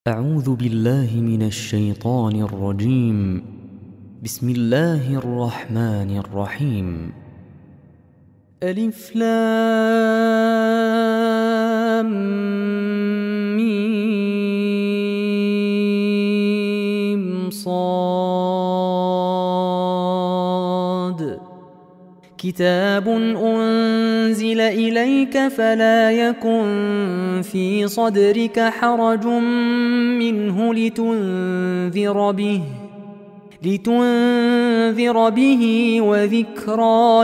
أعوذ بالله من الشيطان الرجيم. بسم الله الرحمن الرحيم. ألف لام ميم صاد. كتاب أنزل إليك فلا يكن في صدرك حرج منه لتنذر به وذكرى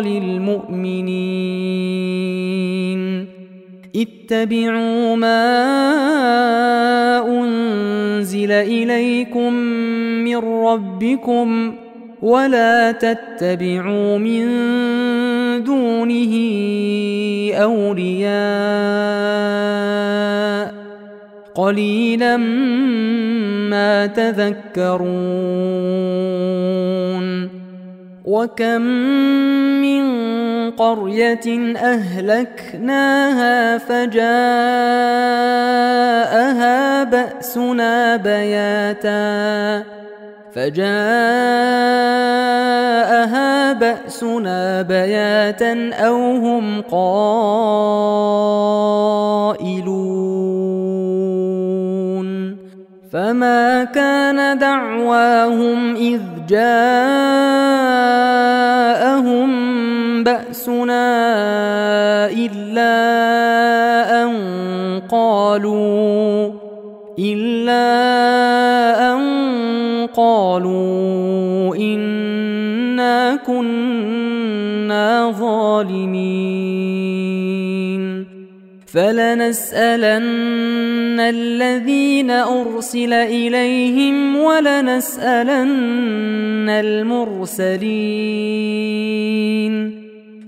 للمؤمنين. اتبعوا ما أنزل إليكم من ربكم ولا تتبعوا من دونه أولياء قليلا ما تذكرون. وكم من قرية أهلكناها فجاءها بأسنا بياتا أو هم قائلون. فما كان دعواهم إذ جاءهم بأسنا إلا أن قالوا إنا كنا ظالمين. فلنسألن الذين أرسل إليهم ولنسألن المرسلين.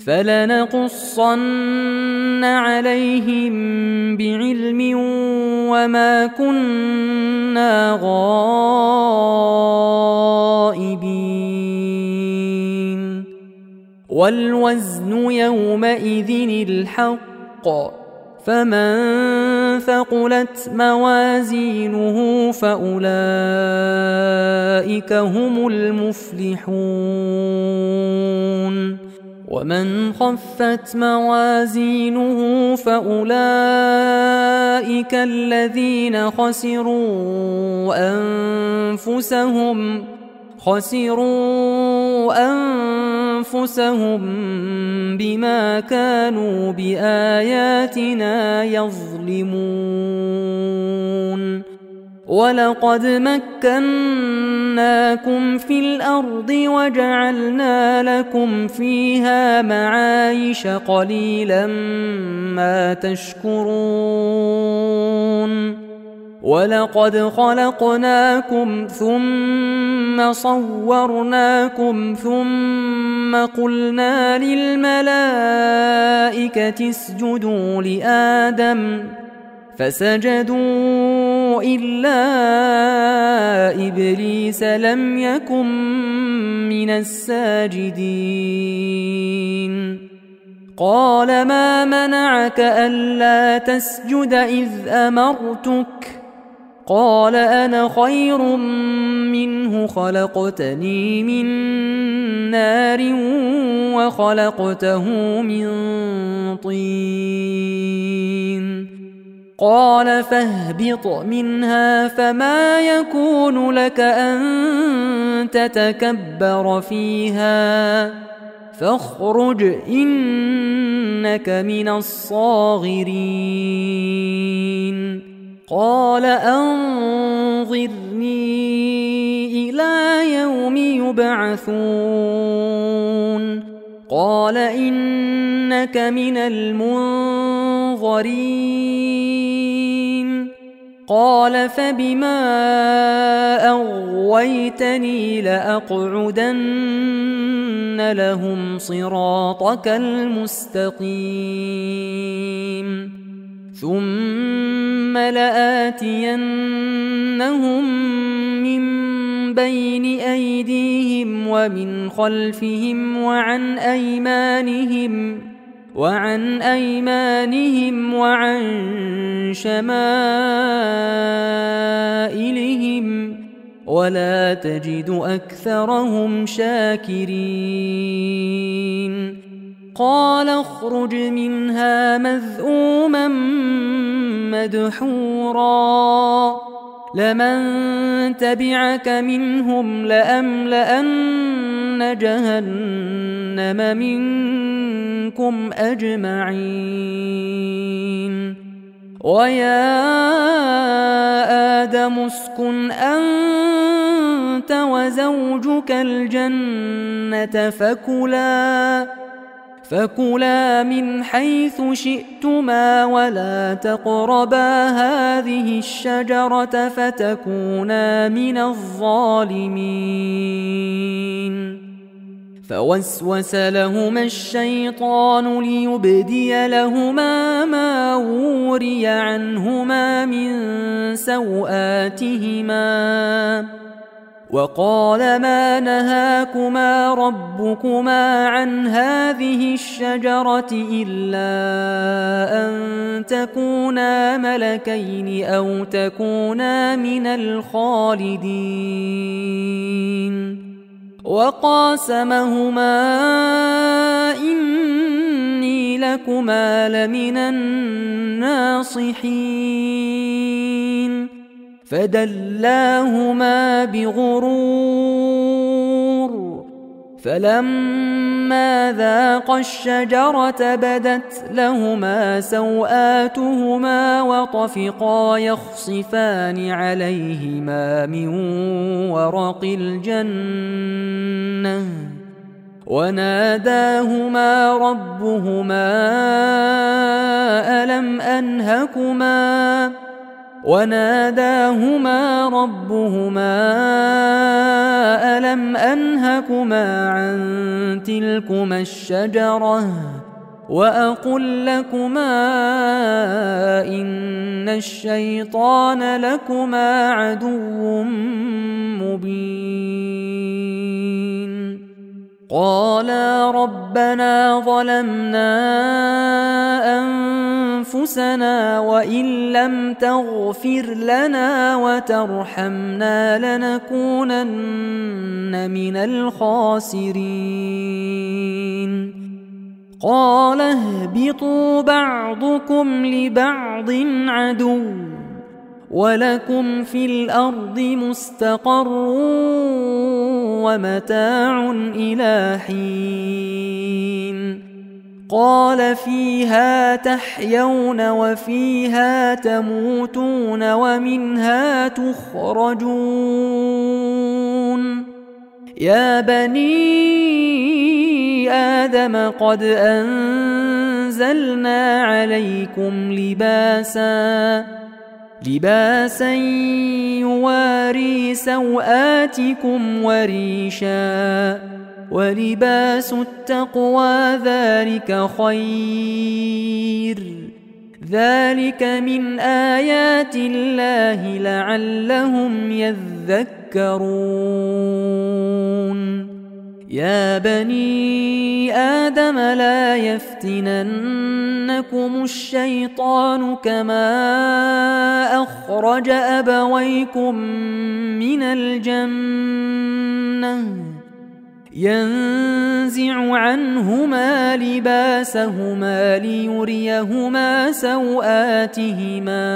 فلنقصن عليهم بعلم وما كنا غائبين. والوزن يومئذ الحق، فمن ثقلت موازينه فأولئك هم المفلحون. ومن خفت موازينه فأولئك الذين خسروا أنفسهم بما كانوا بآياتنا يظلمون. ولقد مكناكم في الأرض وجعلنا لكم فيها معايش قليلا ما تشكرون. ولقد خلقناكم ثم صورناكم ثم قلنا للملائكة اسجدوا لآدم فسجدوا إلا إبليس لم يكن من الساجدين. قال ما منعك ألا تسجد إذ أمرتك؟ قال أنا خير منه خلقتني من نار وخلقته من طين. قال فاهبط منها فما يكون لك أن تتكبر فيها فاخرج إنك من الصاغرين. قال أنظرني إلى يوم يبعثون. قال إنك من المنظرين. قال فبما أغويتني لأقعدن لهم صراطك المستقيم ثم لآتينهم من بين أيديهم ومن خلفهم وعن أيمانهم وعن أيمانهم وعن شمائلهم ولا تجد أكثرهم شاكرين قال اخرج منها مذءوما مدحورا لمن تبعك منهم لأملأن جهنم منكم أجمعين ويا آدم اسكن أنت وزوجك الجنة فكلا من حيث شئتما ولا تقربا هذه الشجرة فتكونا من الظالمين فوسوس لهما الشيطان ليبدي لهما ما وري عنهما من سوآتهما وقال ما نهاكما ربكما عن هذه الشجرة إلا أن تكونا ملكين أو تكونا من الخالدين وقاسمهما إني لكما لمن الناصحين فدلاهما بغرور فلما ذاقا الشجرة بدت لهما سوآتهما وطفقا يخصفان عليهما من ورق الجنة وناداهما ربهما ألم أنهكما عن تلكما الشجرة وأقل لكما إن الشيطان لكما عدو مبين قالا ربنا ظلمنا أنفسنا وإن لم تغفر لنا وترحمنا لنكونن من الخاسرين قال اهبطوا بعضكم لبعض عدو ولكم في الأرض مستقر ومتاع إلى حين قال فيها تحيون وفيها تموتون ومنها تخرجون يا بني آدم قد أنزلنا عليكم لباسا يواري سوآتكم وريشا ولباس التقوى ذلك خير ذلك من آيات الله لعلهم يذكرون يا بني آدم لا يفتننكم الشيطان كما أخرج أبويكم من الجنة ينزع عنهما لباسهما ليريهما سوآتهما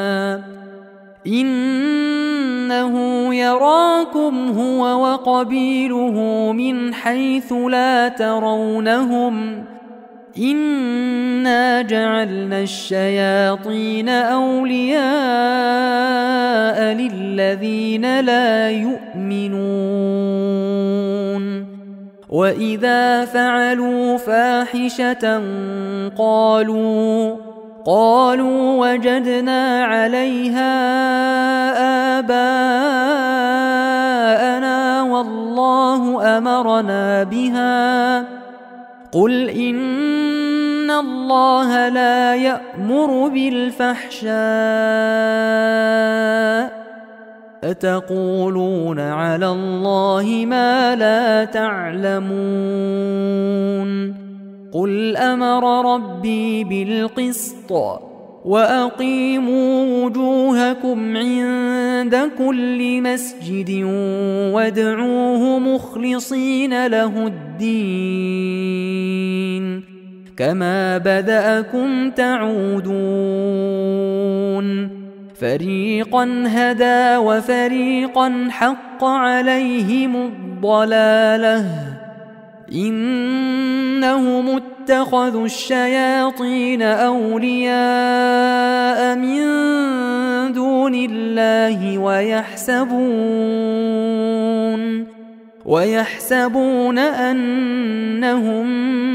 إنه يراكم هو وقبيله من حيث لا ترونهم إنا جعلنا الشياطين أولياء للذين لا يؤمنون وإذا فعلوا فاحشة قالوا وجدنا عليها آباءنا والله أمرنا بها قل إن الله لا يأمر بالفحشاء أتقولون على الله ما لا تعلمون قل أمر ربي بالقسط وأقيموا وجوهكم عند كل مسجد وادعوه مخلصين له الدين كما بدأكم تعودون فريقا هدى وفريقا حق عليهم الضلالة إنهم اتخذوا الشياطين أولياء من دون الله ويحسبون أنهم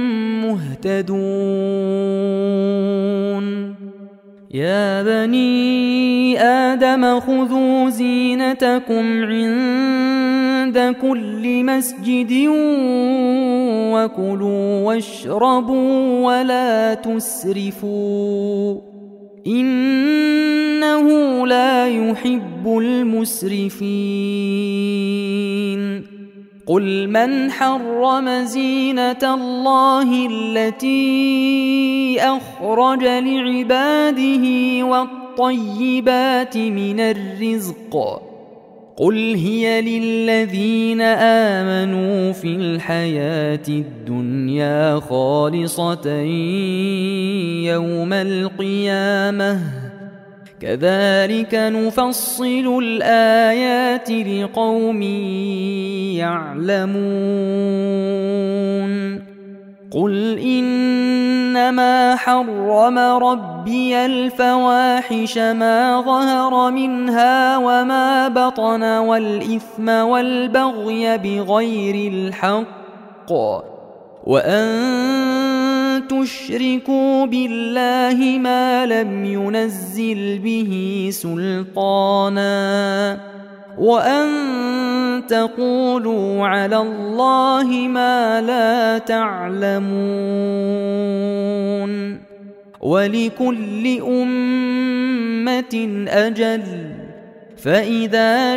مهتدون يا بني آدم خذوا زينتكم عند كل مسجد وكلوا واشربوا ولا تسرفوا إنه لا يحب المسرفين قل من حرم زينة الله التي أخرج لعباده والطيبات من الرزق قل هي للذين آمنوا في الحياة الدنيا خالصة يوم القيامة كذلك نفصل الآيات لقوم يعلمون قل إنما حرم ربي الفواحش ما ظهر منها وما بطن والإثم والبغي بغير الحق وأن تشركوا بالله ما لم ينزل به سلطانا وأن تقولوا على الله ما لا تعلمون ولكل أمة أجل فإذا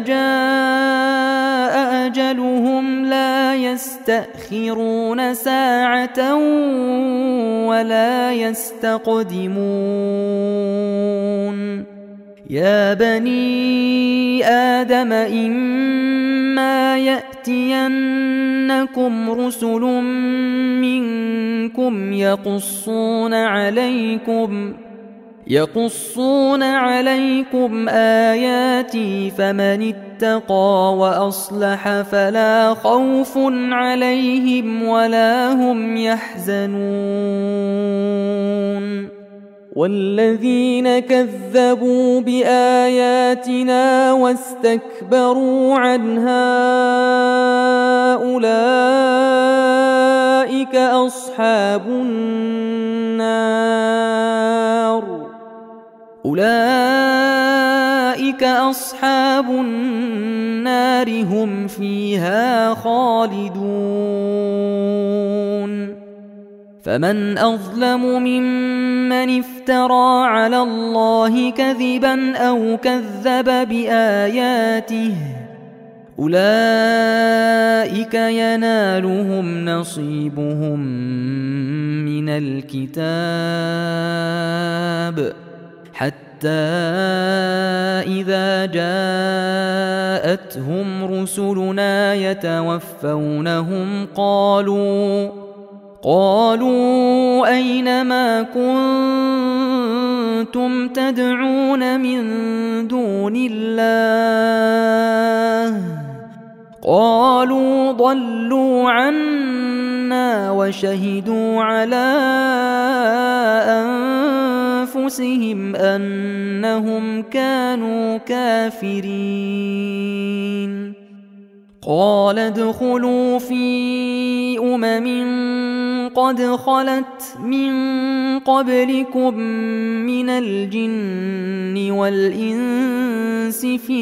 جاء أجلهم لا يستأخرون ساعة ولا يستقدمون يا بني آدم إما يأتينكم رسل منكم يقصون عليكم آياتي فمن اتقى وأصلح فلا خوف عليهم ولا هم يحزنون والذين كذبوا بآياتنا واستكبروا عنها أولئك أصحاب النار هم فيها خالدون فمن أظلم ممن افترى على الله كذبا أو كذب بآياته أولئك ينالهم نصيبهم من الكتاب حتى إذا جاءتهم رسلنا يتوفونهم قالوا أين ما كنتم تدعون من دون الله قالوا ضلوا عنا وشهدوا على أنفسهم أنهم كانوا كافرين قال ادخلوا في قد خلت من قبلكم من الجن والإنس في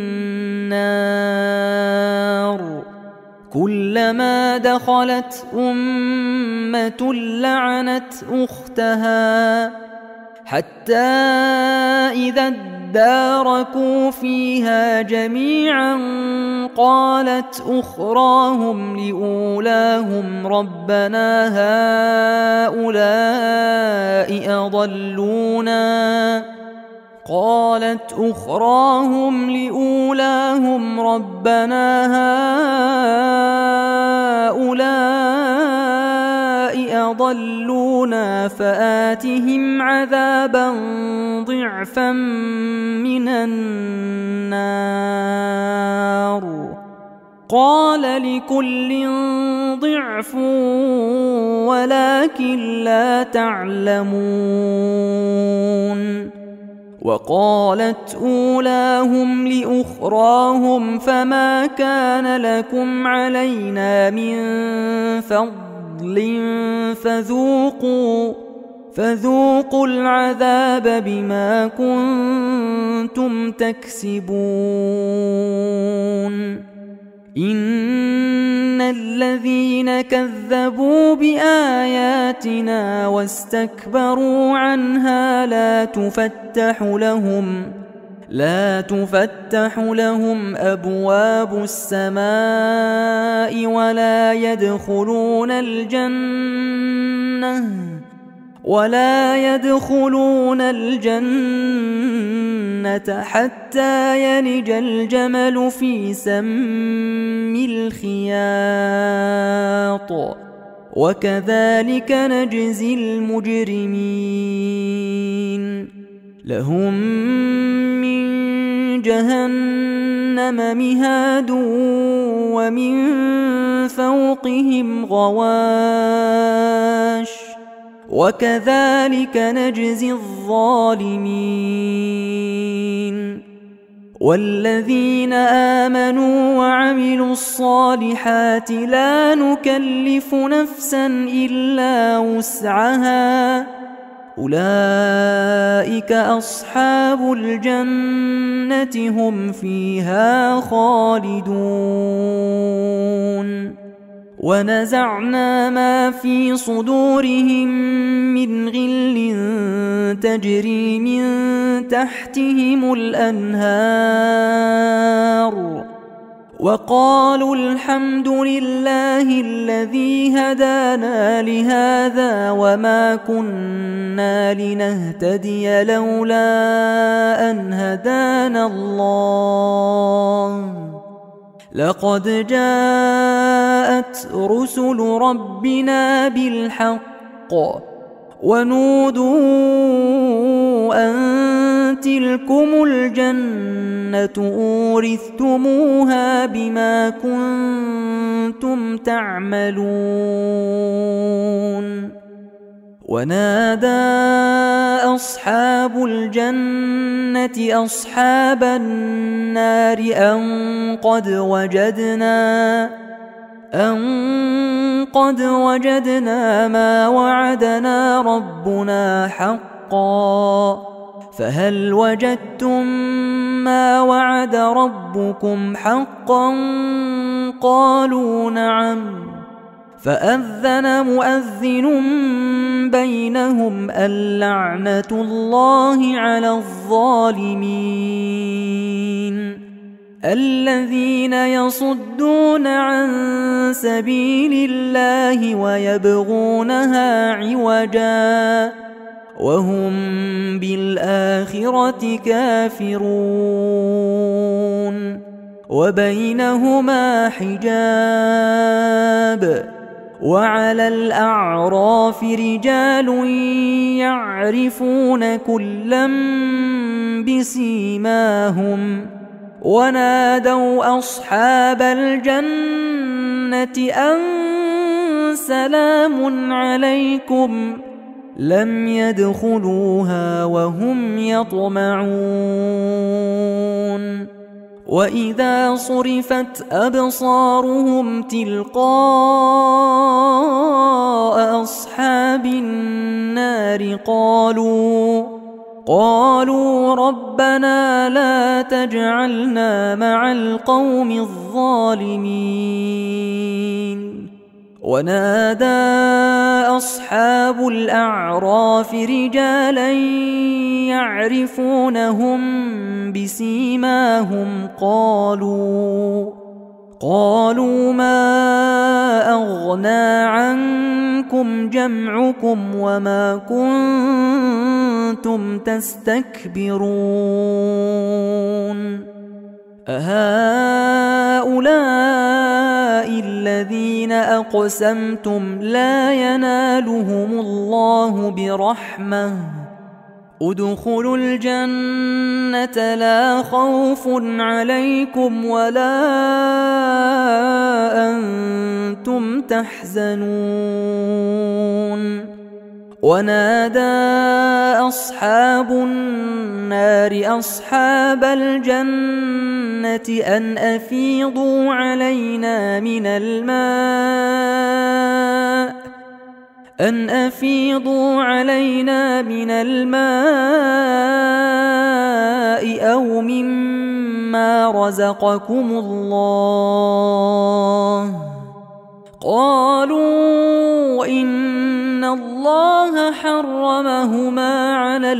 النار كلما دخلت أمة لعنت أختها حتى إذا اداركوا فيها جميعا قالت أخراهم لأولاهم ربنا هؤلاء أضلونا فآتهم عذابا ضعفا من النار قال لكل ضعف ولكن لا تعلمون وقالت أولاهم لأخراهم فما كان لكم علينا من فضل فذوقوا العذاب بما كنتم تكسبون إن الذين كذبوا بآياتنا واستكبروا عنها لا تفتح لهم أبواب السماء ولا يدخلون الجنة حتى يلج الجمل في سم الخياط وكذلك نجزي المجرمين لهم من جهنم مهاد ومن فوقهم غواش وكذلك نجزي الظالمين والذين آمنوا وعملوا الصالحات لا نكلف نفسا إلا وسعها أولئك أصحاب الجنة هم فيها خالدون ونزعنا ما في صدورهم من غل تجري من تحتهم الأنهار وقالوا الحمد لله الذي هدانا لهذا وما كنا لنهتدي لولا أن هدانا الله لقد جاءت رسل ربنا بالحق ونودوا أن تلكم الجنة أورثتموها بما كنتم تعملون ونادى أصحاب الجنة أصحاب النار أن قد وجدنا ما وعدنا ربنا حقا فهل وجدتم ما وعد ربكم حقا قالوا نعم فأذن مؤذن بينهم اللعنة الله على الظالمين الذين يصدون عن سبيل الله ويبغونها عوجا وهم بالآخرة كافرون وبينهما حجاب وعلى الأعراف رجال يعرفون كلا بسيماهم ونادوا أصحاب الجنة أن سلام عليكم لم يدخلوها وهم يطمعون وإذا صرفت أبصارهم تلقاء أصحاب النار قالوا ربنا لا تجعلنا مع القوم الظالمين ونادى أصحاب الأعراف رجالا يعرفونهم بسيماهم قالوا ما أغنى عنكم جمعكم وما كنتم تستكبرون أهؤلاء الذين أقسمتم لا ينالهم الله برحمة ادخلوا الجنة لا خوف عليكم ولا أنتم تحزنون ونادى أصحاب النار أصحاب الجنة أن أفيضوا علينا من الماء أو مما رزقكم الله قالوا إن الله حرمهما على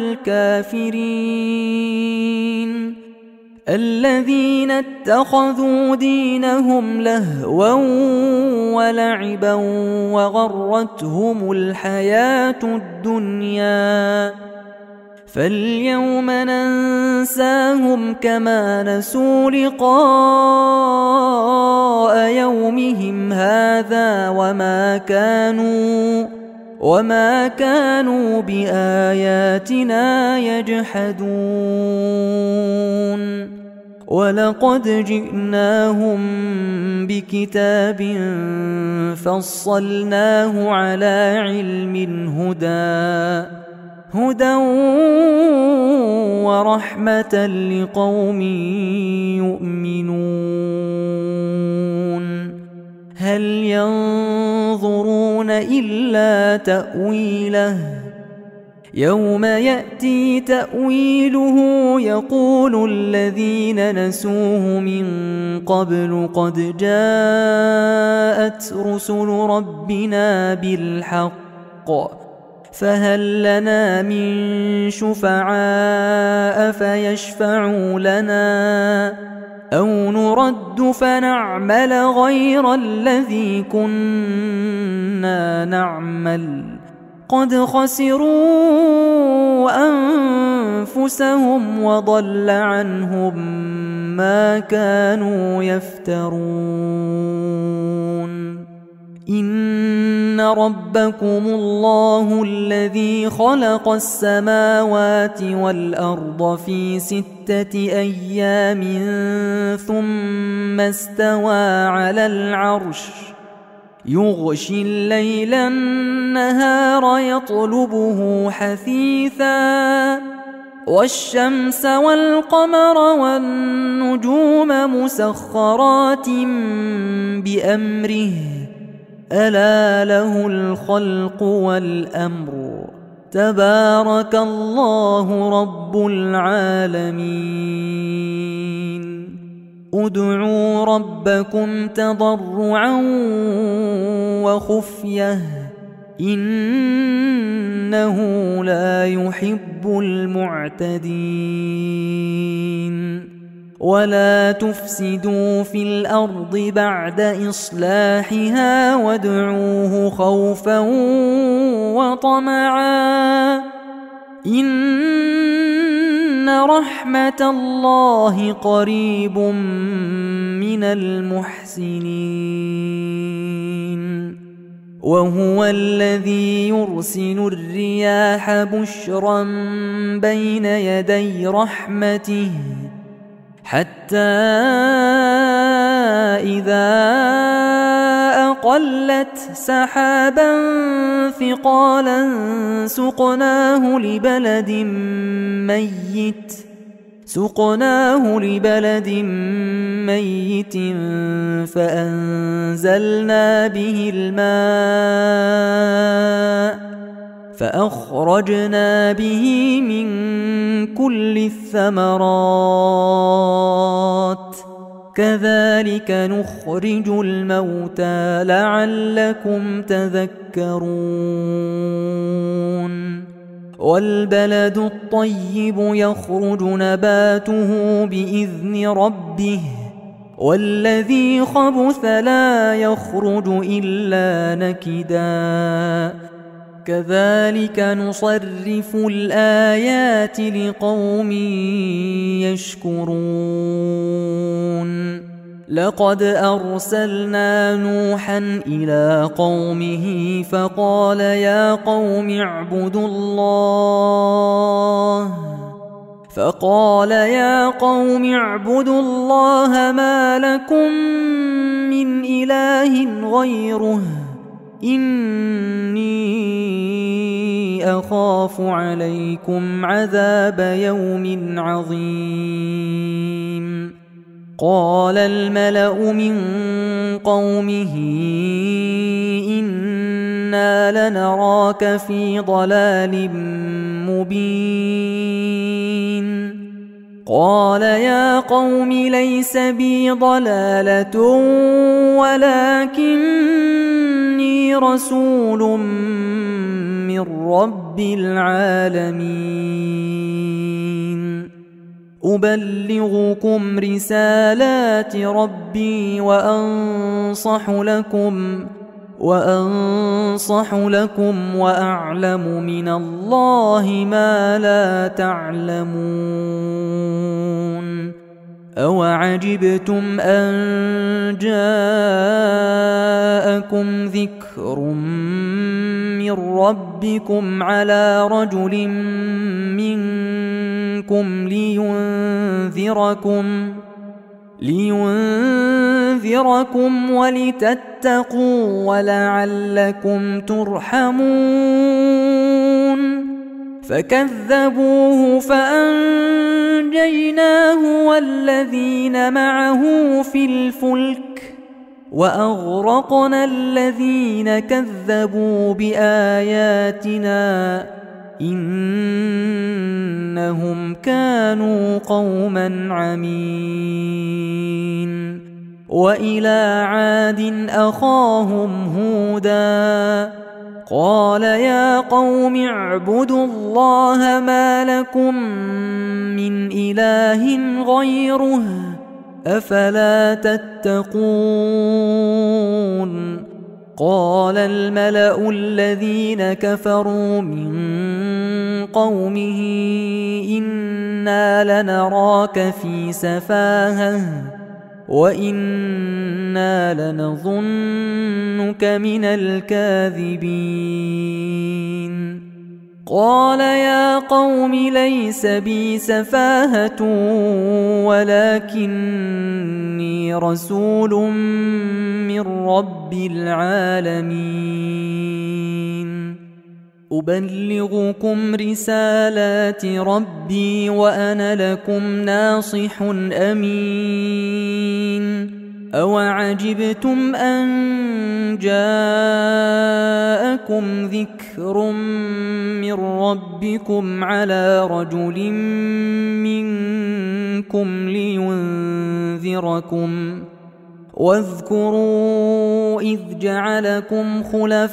الكافرين الذين اتخذوا دينهم لهوا ولعبا وغرتهم الحياة الدنيا فاليوم ننساهم كما نسوا لقاء يومهم هذا وما كانوا بآياتنا يجحدون ولقد جئناهم بكتاب فصلناه على علم هدى ورحمة لقوم يؤمنون هل ينظرون إلا تأويله يوم يأتي تأويله يقول الذين نسوه من قبل قد جاءت رسل ربنا بالحق فهل لنا من شفعاء فيشفعوا لنا أو نرد فنعمل غير الذي كنا نعمل قد خسروا أنفسهم وضل عنهم ما كانوا يفترون إن ربكم الله الذي خلق السماوات والأرض في 6 أيام ثم استوى على العرش يغشي الليل النهار يطلبه حثيثا والشمس والقمر والنجوم مسخرات بأمره ألا له الخلق والأمر تبارك الله رب العالمين ادعوا ربكم تضرعا وخفية إنه لا يحب المعتدين ولا تفسدوا في الأرض بعد إصلاحها وادعوه خوفا وطمعا إن رحمة الله قريب من المحسنين وهو الذي يرسل الرياح بشرا بين يدي رحمته حتى إذا أقلت سحابا ثقالا سقناه لبلد ميت فأنزلنا به الماء فأخرجنا به من كل الثمرات كذلك نخرج الموتى لعلكم تذكرون والبلد الطيب يخرج نباته بإذن ربه والذي خبث لا يخرج إلا نكدا كذلك نصرف الآيات لقوم يشكرون لقد أرسلنا نوحا إلى قومه فقال يا قوم اعبدوا الله ما لكم من إله غيره إني أخاف عليكم عذاب يوم عظيم قال الملأ من قومه إنا لنراك في ضلال مبين قال يا قوم ليس بي ضلالة ولكني رسول من رب العالمين أبلغكم رسالات ربي وأنصح لكم وأعلم من الله ما لا تعلمون أوعجبتم أن جاءكم ذكر من ربكم على رجل منكم لينذركم ولتتقوا ولعلكم ترحمون فكذبوه فأنجيناه والذين معه في الفلك وأغرقنا الذين كذبوا بآياتنا إنهم كانوا قوما عمين وإلى عاد أخاهم هودا قال يا قوم اعبدوا الله ما لكم من إله غيره أفلا تتقون قال الملأ الذين كفروا من قومه إنا لنراك في سفاهة وإنا لنظنك من الكاذبين قال يا قوم ليس بي سفاهة ولكني رسول من رب العالمين أبلغكم رسالات ربي وأنا لكم ناصح أمين أوعجبتم أن جاءكم ذكر من ربكم على رجل منكم لينذركم واذكروا إذ جعلكم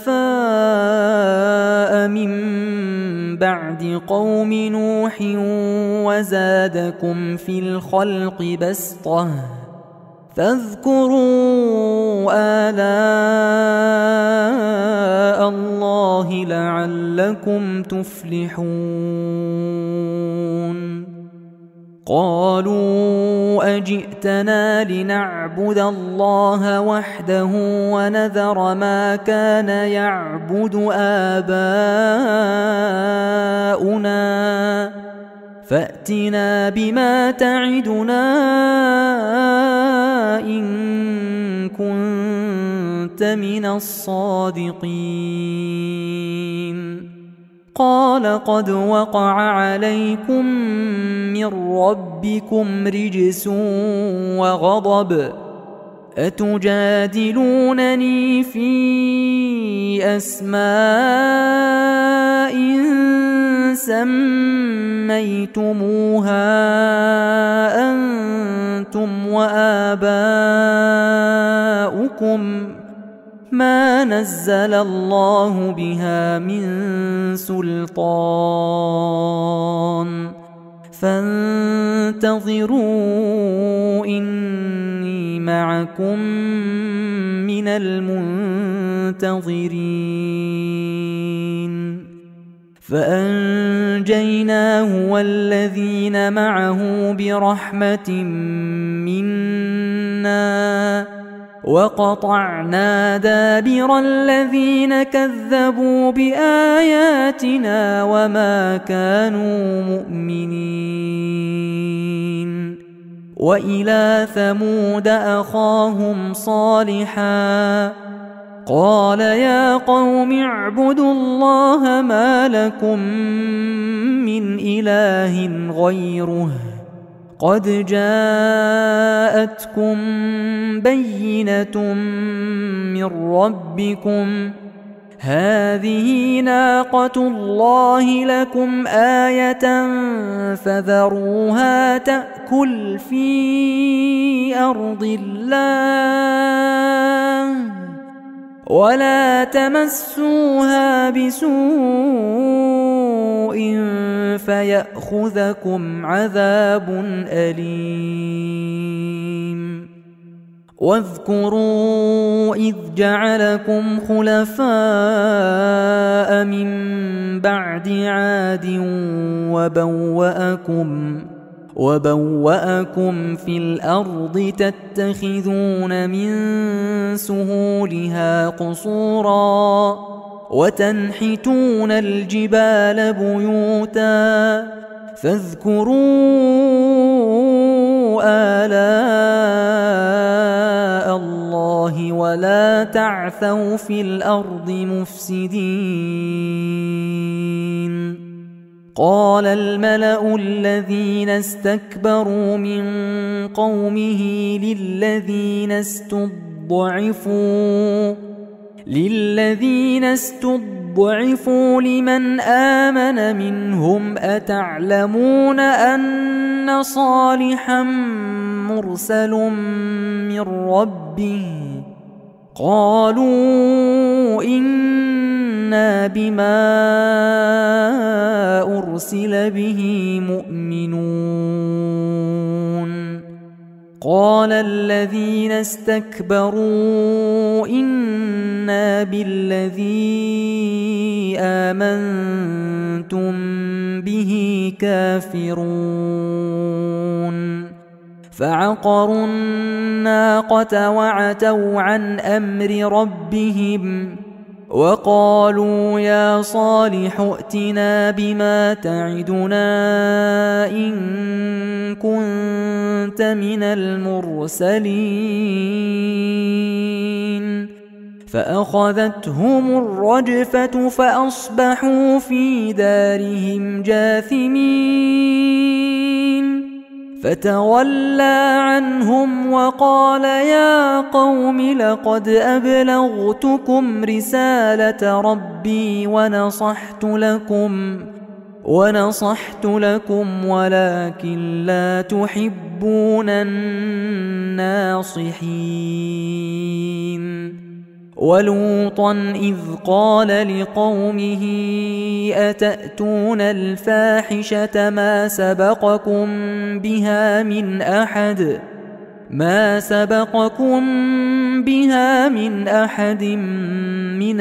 خلفاء من بعد قوم نوح وزادكم في الخلق بسطة فاذكروا آلاء الله لعلكم تفلحون قالوا أجئتنا لنعبد الله وحده ونذر ما كان يعبد آباؤنا فأتنا بما تعدنا إن كنت من الصادقين قال قد وقع عليكم من ربكم رجس وغضب أتجادلونني في أسماء سميتموها أنتم وآباؤكم آباؤكم ما نزل الله بها من سلطان فانتظروا إني معكم من المنتظرين فأنجيناه والذين معه برحمة منا وقطعنا دابر الذين كذبوا بآياتنا وما كانوا مؤمنين وإلى ثمود أخاهم صالحا قال يا قوم اعبدوا الله ما لكم من إله غيره قد جاءتكم بينة من ربكم هذه ناقة الله لكم آية فذروها تأكل في أرض الله ولا تمسوها بسوء فيأخذكم عذاب أليم واذكروا إذ جعلكم خلفاء من بعد عاد وبوأكم في الأرض تتخذون من سهولها قصورا وتنحتون الجبال بيوتا فاذكروا آلاء الله ولا تعثوا في الأرض مفسدين قال الملأ الذين استكبروا من قومه للذين استضعفوا لمن آمن منهم أتعلمون أن صالحا مرسل من ربه قالوا إنا بما أرسل به مؤمنون قال الذين استكبروا إنا بالذي آمنتم به كافرون فعقروا الناقة وعتوا عن أمر ربهم وقالوا يا صالح ائتنا بما تعدنا إن كنت من المرسلين فأخذتهم الرجفة فأصبحوا في دارهم جاثمين فتولى عنهم وقال يا قوم لقد أبلغتكم رسالة ربي ونصحت لكم ولكن لا تحبون الناصحين ولوطا إذ قال لقومه أتأتون الفاحشة ما سبقكم بها من أحد من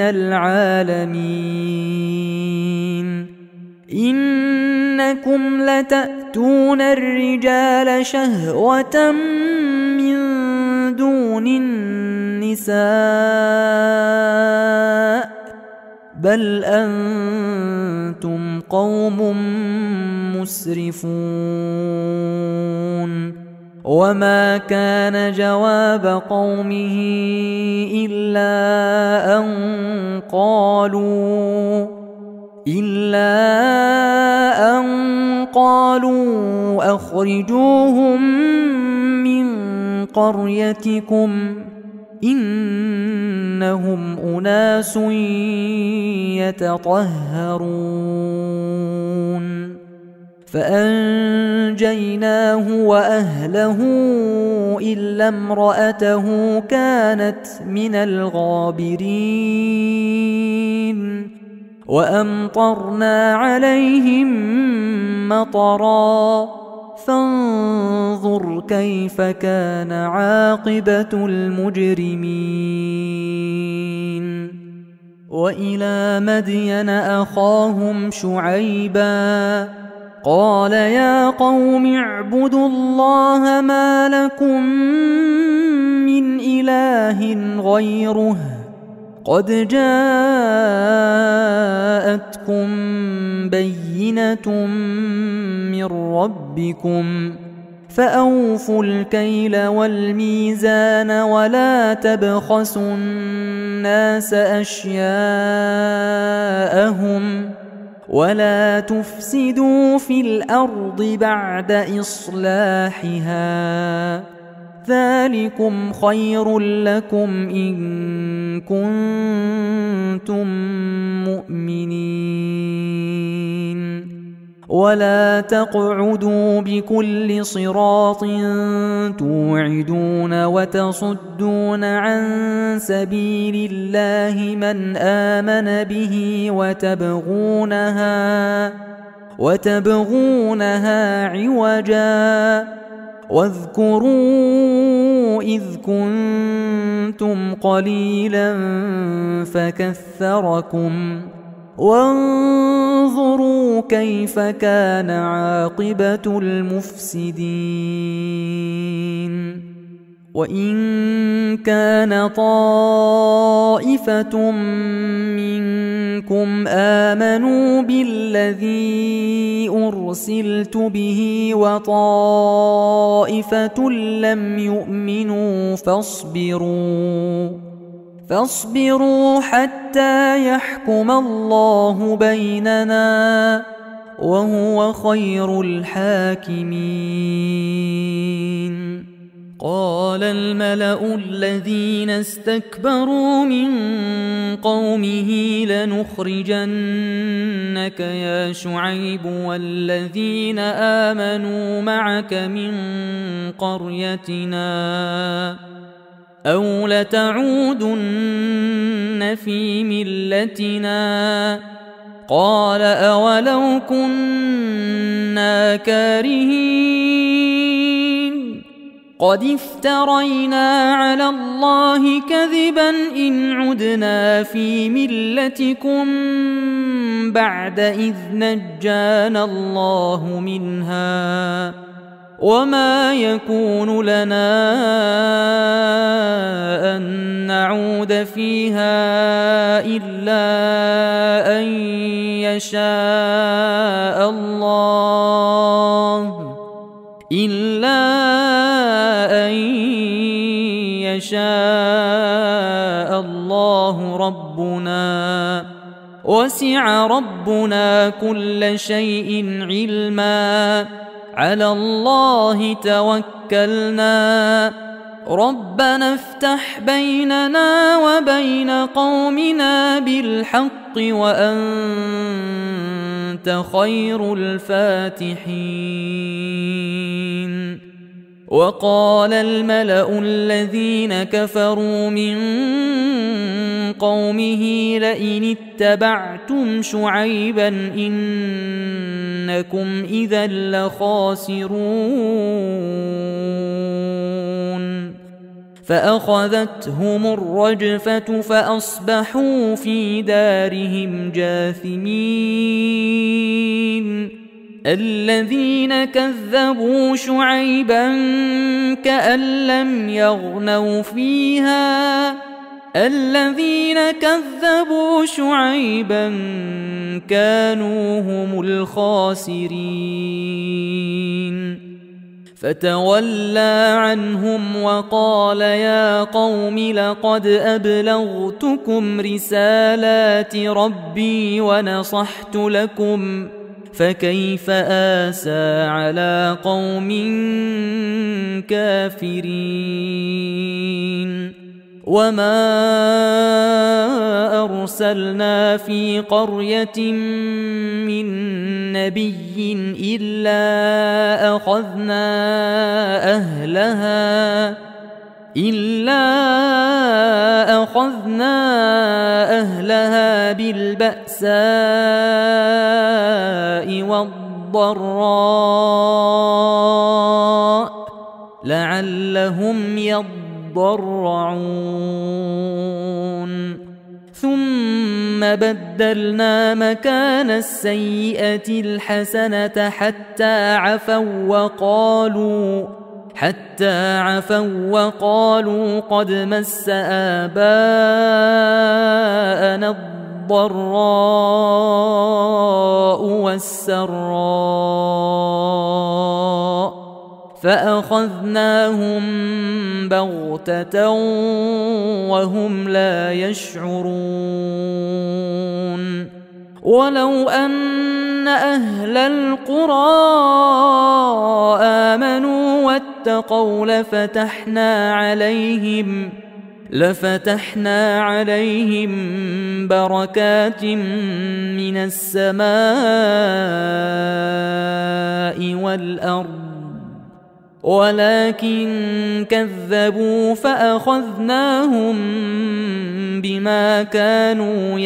العالمين إنكم لتأتون الرجال شهوة من دون النساء بل أنتم قوم مسرفون وما كان جواب قومه إلا أن قالوا أخرجوهم من قريتكم إنهم أناس يتطهرون فأنجيناه وأهله إلا امرأته كانت من الغابرين وأمطرنا عليهم مطرا فانظر كيف كان عاقبة المجرمين وإلى مدين أخاهم شعيبا قال يا قوم اعبدوا الله ما لكم من إله غيره قد جاءتكم بينة من ربكم فأوفوا الكيل والميزان ولا تبخسوا الناس أشياءهم ولا تفسدوا في الأرض بعد إصلاحها ذلكم خير لكم إن كنتم مؤمنين ولا تقعدوا بكل صراط توعدون وتصدون عن سبيل الله من آمن به وتبغونها عوجا واذكروا إذ كنتم قليلا فكثركم وانظروا كيف كان عاقبة المفسدين وإن كان طائفة منكم آمنوا بالذي أرسلت به وطائفة لم يؤمنوا فاصبروا حتى يحكم الله بيننا وهو خير الحاكمين قال الملأ الذين استكبروا من قومه لنخرجنك يا شعيب والذين آمنوا معك من قريتنا أو لتعودن في ملتنا قال أولو كنا كارهين قد افترينا على الله كذبا إن عدنا في ملتكم بعد إذ نجانا الله منها وما يكون لنا أن نعود فيها إلا أن يشاء الله ربنا وسع ربنا كل شيء علما على الله توكلنا ربنا افتح بيننا وبين قومنا بالحق وأنت خير الفاتحين وقال الملأ الذين كفروا من قومه لئن اتبعتم شعيبا إنكم إذا لخاسرون فأخذتهم الرجفة فأصبحوا في دارهم جاثمين الذين كذبوا شعيبا كأن لم يغنوا فيها الذين كذبوا شعيبا كانوا هم الخاسرين فتولى عنهم وقال يا قوم لقد أبلغتكم رسالات ربي ونصحت لكم فكيف آسى على قوم كافرين وما أرسلنا في قرية من نبي إلا أخذنا أهلها بالبأساء والضراء لعلهم يضرعون ثم بدلنا مكان السيئة الحسنة حتى عفوا وقالوا قد مس آباءنا الضراء والسراء فأخذناهم بغتة وهم لا يشعرون ولو أن أهل القرى آمنوا واتقوا لفتحنا عليهم بركات من السماء والأرض ولكن كذبوا فأخذناهم بما كانوا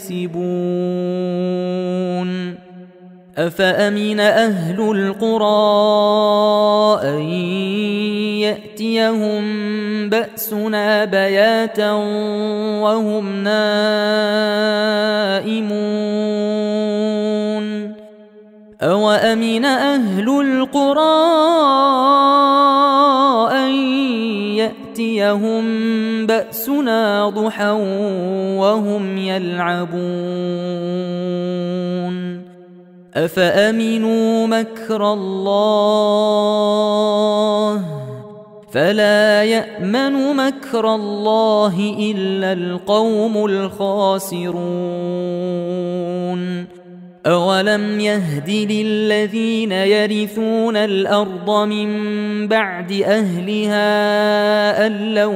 يكسبون أفأمن أهل القرى أن يأتيهم بأسنا بياتا وهم نائمون أوأمن أهل القرى أن يأتيهم بأسنا ضحى وهم يلعبون أفأمنوا مكر الله فلا يأمن مكر الله إلا القوم الخاسرون أولم يهد للذين يرثون الأرض من بعد أهلها أن لو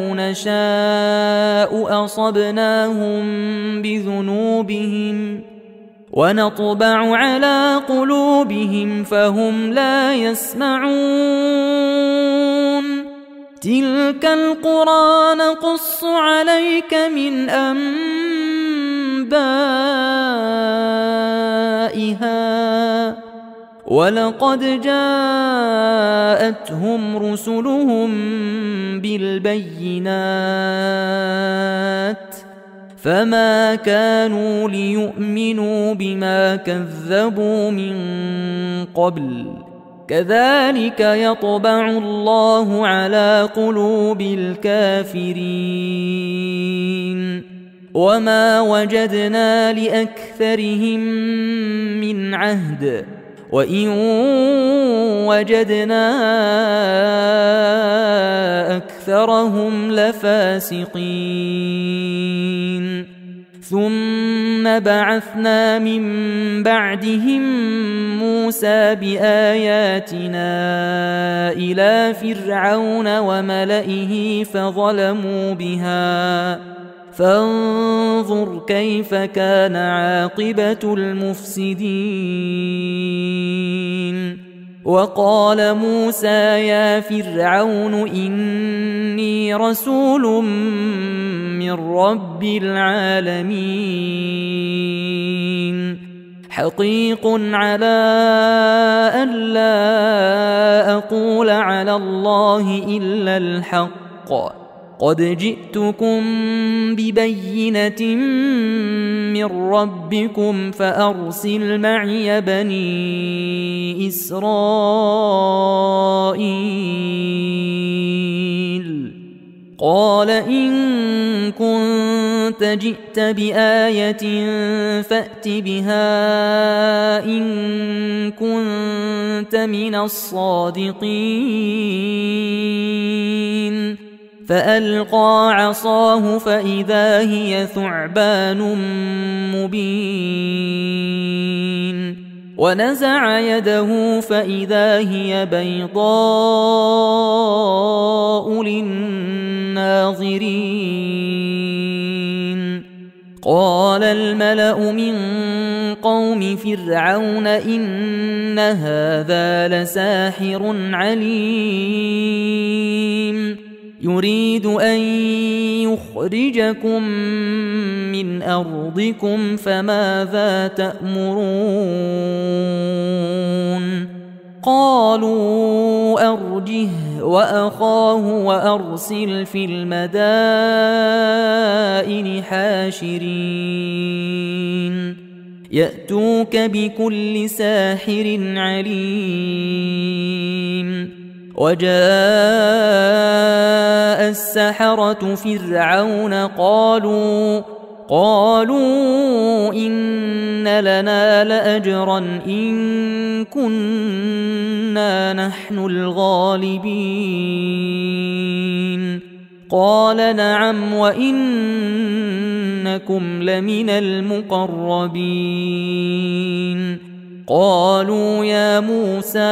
نشاء أصبناهم بذنوبهم ونطبع على قلوبهم فهم لا يسمعون تلك القرى نقص عليك من أنبائها ولقد جاءتهم رسلهم بالبينات فما كانوا ليؤمنوا بما كذبوا من قبل كذلك يطبع الله على قلوب الكافرين وما وجدنا لأكثرهم من عهد وإن وجدنا أكثرهم لفاسقين ثم بعثنا من بعدهم موسى بآياتنا إلى فرعون وملئه فظلموا بها فانظر كيف كان عاقبة المفسدين وقال موسى يا فرعون إني رسول من رب العالمين حقيق على أن لا أقول على الله إلا الحق قد جئتكم ببينة من ربكم فأرسل معي بني إسرائيل قال إن كنت جئت بآية فأت بها إن كنت من الصادقين فألقى عصاه فإذا هي ثعبان مبين ونزع يده فإذا هي بيضاء للناظرين قال الملأ من قوم قوم فرعون إن هذا لساحر عليم يريد أن يخرجكم من أرضكم فماذا تأمرون قالوا أرجه وأخاه وأرسل في المدائن حاشرين يأتوك بكل ساحر عليم وجاء السحرة فرعون قالوا إن لنا لأجرا إن كنا نحن الغالبين قال نعم وإنكم لمن المقربين قالوا يا موسى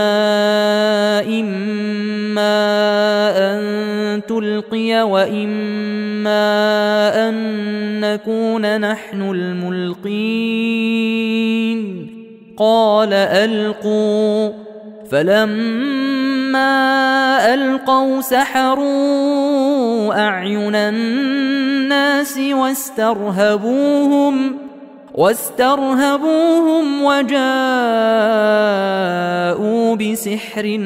إما أن تلقي وإما أن نكون نحن الملقين قال ألقوا فلما ألقوا سحروا أعين الناس واسترهبوهم وجاءوا بسحر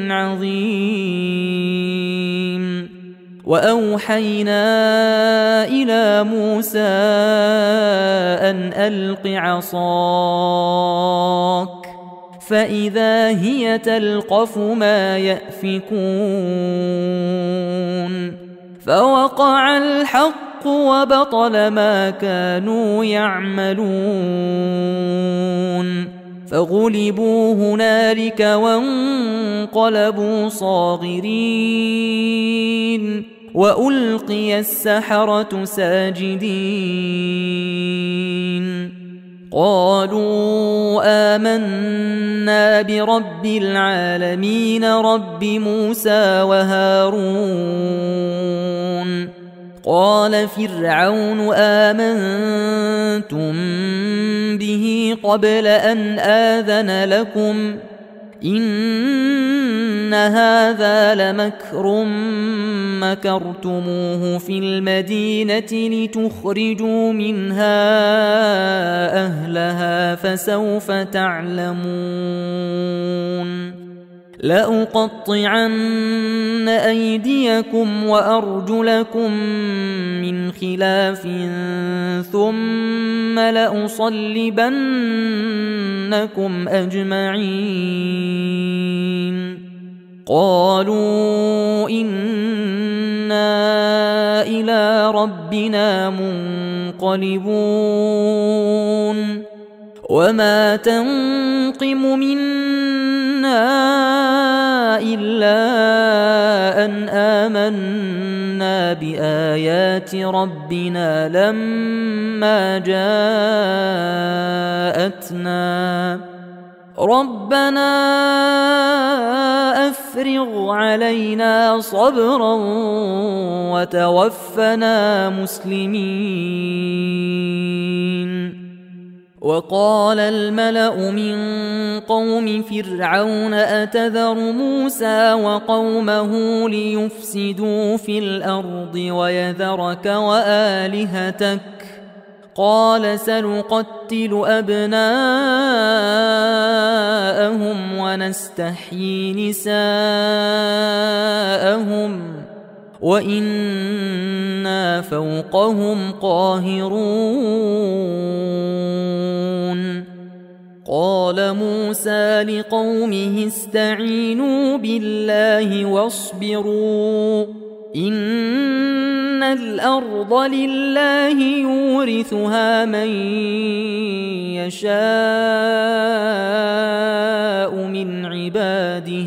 عظيم وأوحينا إلى موسى أن ألق عصاك فإذا هي تلقف ما يأفكون فوقع الحق وبطل ما كانوا يعملون فغلبوا هنالك وانقلبوا صاغرين وألقي السحرة ساجدين قالوا آمنا برب العالمين رب موسى وهارون قال فرعون آمنتم به قبل أن آذن لكم إن هذا لمكر مكرتموه في المدينة لتخرجوا منها أهلها فسوف تعلمون لأقطعن أيديكم وأرجلكم من خلاف ثم لأصلبنكم أجمعين قالوا إنا إلى ربنا منقلبون وما تنقم منا إلا أن آمنا بآيات ربنا لما جاءتنا ربنا أفرغ علينا صبرا وتوفنا مسلمين وقال الملأ من قوم فرعون أتذر موسى وقومه ليفسدوا في الأرض ويذرك وآلهتك قال سنقتل أبناءهم ونستحيي نساءهم وإنا فوقهم قاهرون قال موسى لقومه استعينوا بالله واصبروا إن الأرض لله يورثها من يشاء من عباده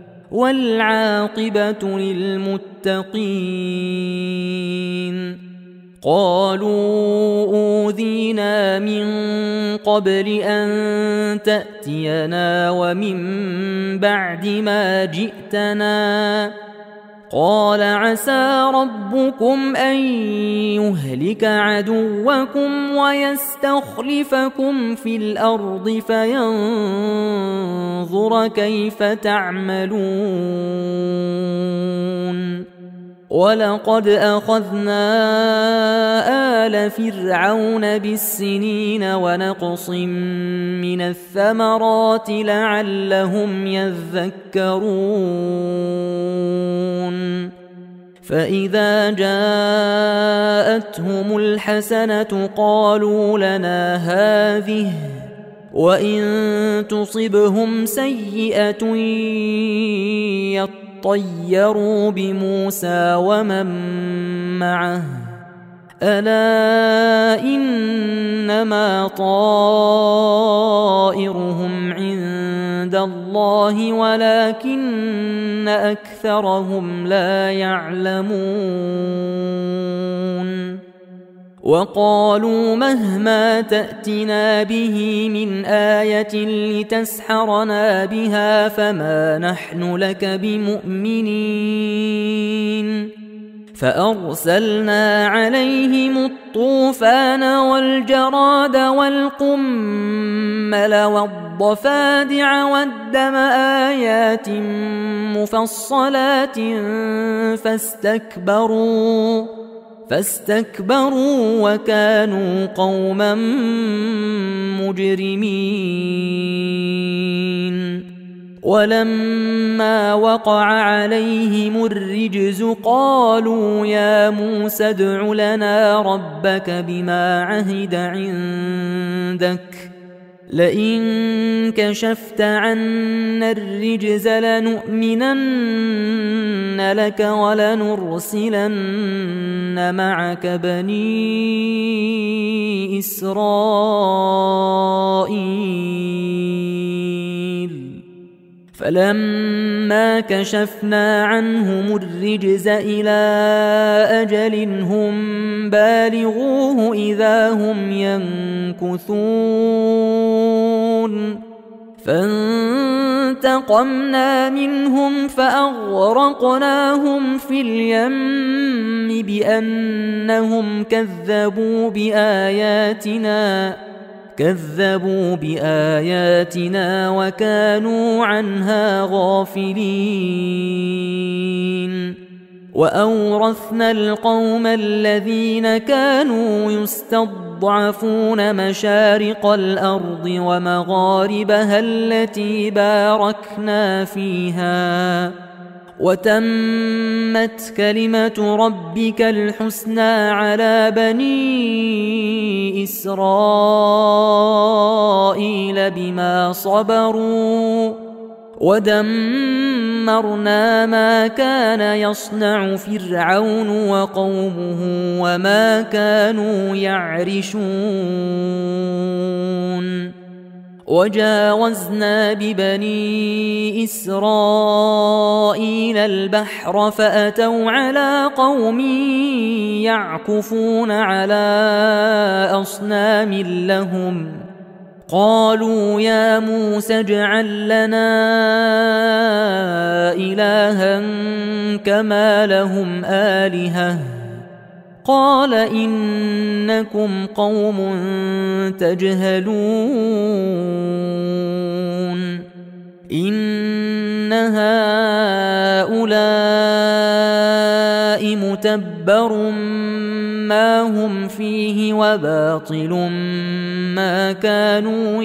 والعاقبة للمتقين قالوا أوذينا من قبل أن تأتينا ومن بعد ما جئتنا قال عسى ربكم أن يهلك عدوكم ويستخلفكم في الأرض فينظر كيف تعملون ولقد أخذنا آل فرعون بالسنين ونقص من الثمرات لعلهم يذكرون فإذا جاءتهم الحسنة قالوا لنا هذه وإن تصبهم سيئة يطيروا بموسى ومن معه ألا إنما طائرهم عند الله ولكن أكثرهم لا يعلمون وقالوا مهما تأتنا به من آية لتسحرنا بها فما نحن لك بمؤمنين فأرسلنا عليهم الطوفان والجراد والقمل والضفادع والدم آيات مفصلات فاستكبروا وكانوا قوما مجرمين ولما وقع عليهم الرجز قالوا يا موسى ادع لنا ربك بما عهد عندك لئن كشفت عنا الرجز لنؤمنن لك ولنرسلن معك بني إسرائيل فلما كشفنا عنهم الرجز إلى أجل هم بالغوه إذا هم ينكثون فانتقمنا منهم فأغرقناهم في اليم بأنهم كذبوا بآياتنا وكانوا عنها غافلين وأورثنا القوم الذين كانوا يستضعفون مشارق الأرض ومغاربها التي باركنا فيها وتمت كلمة ربك الحسنى على بني إسرائيل بما صبروا ودمرنا ما كان يصنع فرعون وقومه وما كانوا يعرشون وجاوزنا ببني إسرائيل البحر فأتوا على قوم يعكفون على أصنام لهم قالوا يا موسى اجعل لنا إلها كما لهم آلهة قال إنكم قوم تجهلون إن هؤلاء متبر ما هم فيه وباطل ما كانوا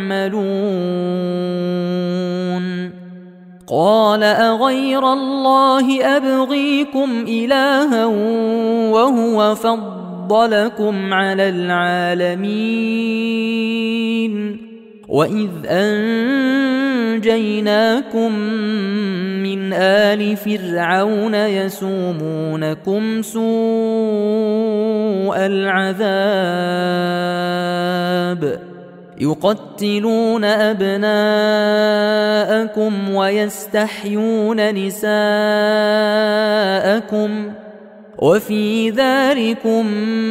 يعملون قال أغير الله أبغيكم إلها وهو فضلكم على العالمين وإذ أنجيناكم من آل فرعون يسومونكم سوء العذاب يقتلون أبناءكم ويستحيون نساءكم وفي ذلكم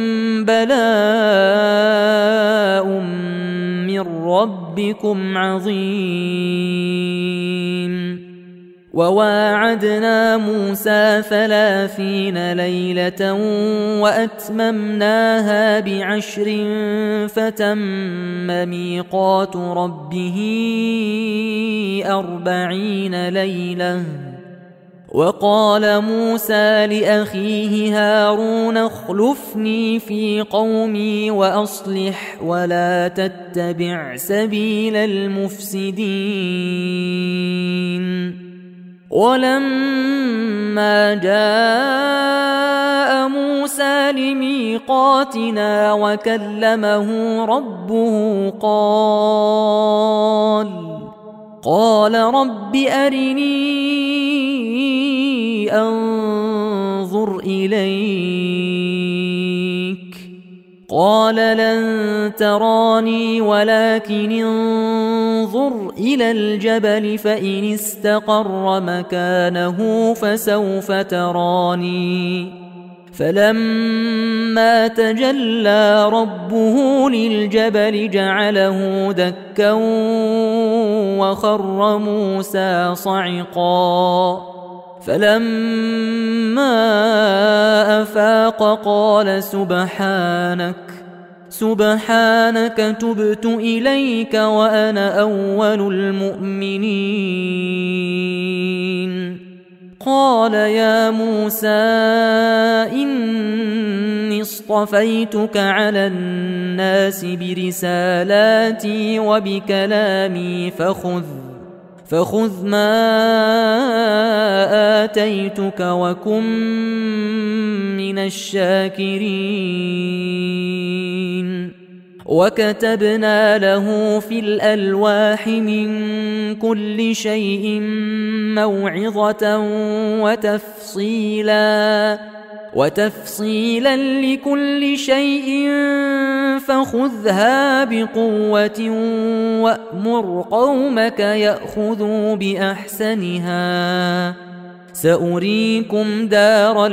بلاء من ربكم عظيم وواعدنا موسى 30 ليلة وأتممناها ب10 فتم ميقات ربه 40 ليلة. وقال موسى لأخيه هارون اخلفني في قومي وأصلح ولا تتبع سبيل المفسدين. ولما جاء موسى لميقاتنا وكلمه ربه قال رب أرني أنظر إليك. قال لن تراني ولكن انظر إلى الجبل فإن استقر مكانه فسوف تراني. فلما تجلى ربه للجبل جعله دكا وخر موسى صعقا. فلما أفاق قال سبحانك تبت إليك وأنا أول المؤمنين. قال يا موسى إني اصطفيتك على الناس برسالاتي وبكلامي فخذ ما آتيتك وكن من الشاكرين. وكتبنا له في الألواح من كل شيء موعظة وتفصيلا لكل شيء فخذها بقوة وأمر قومك يأخذوا بأحسنها سأريكم دار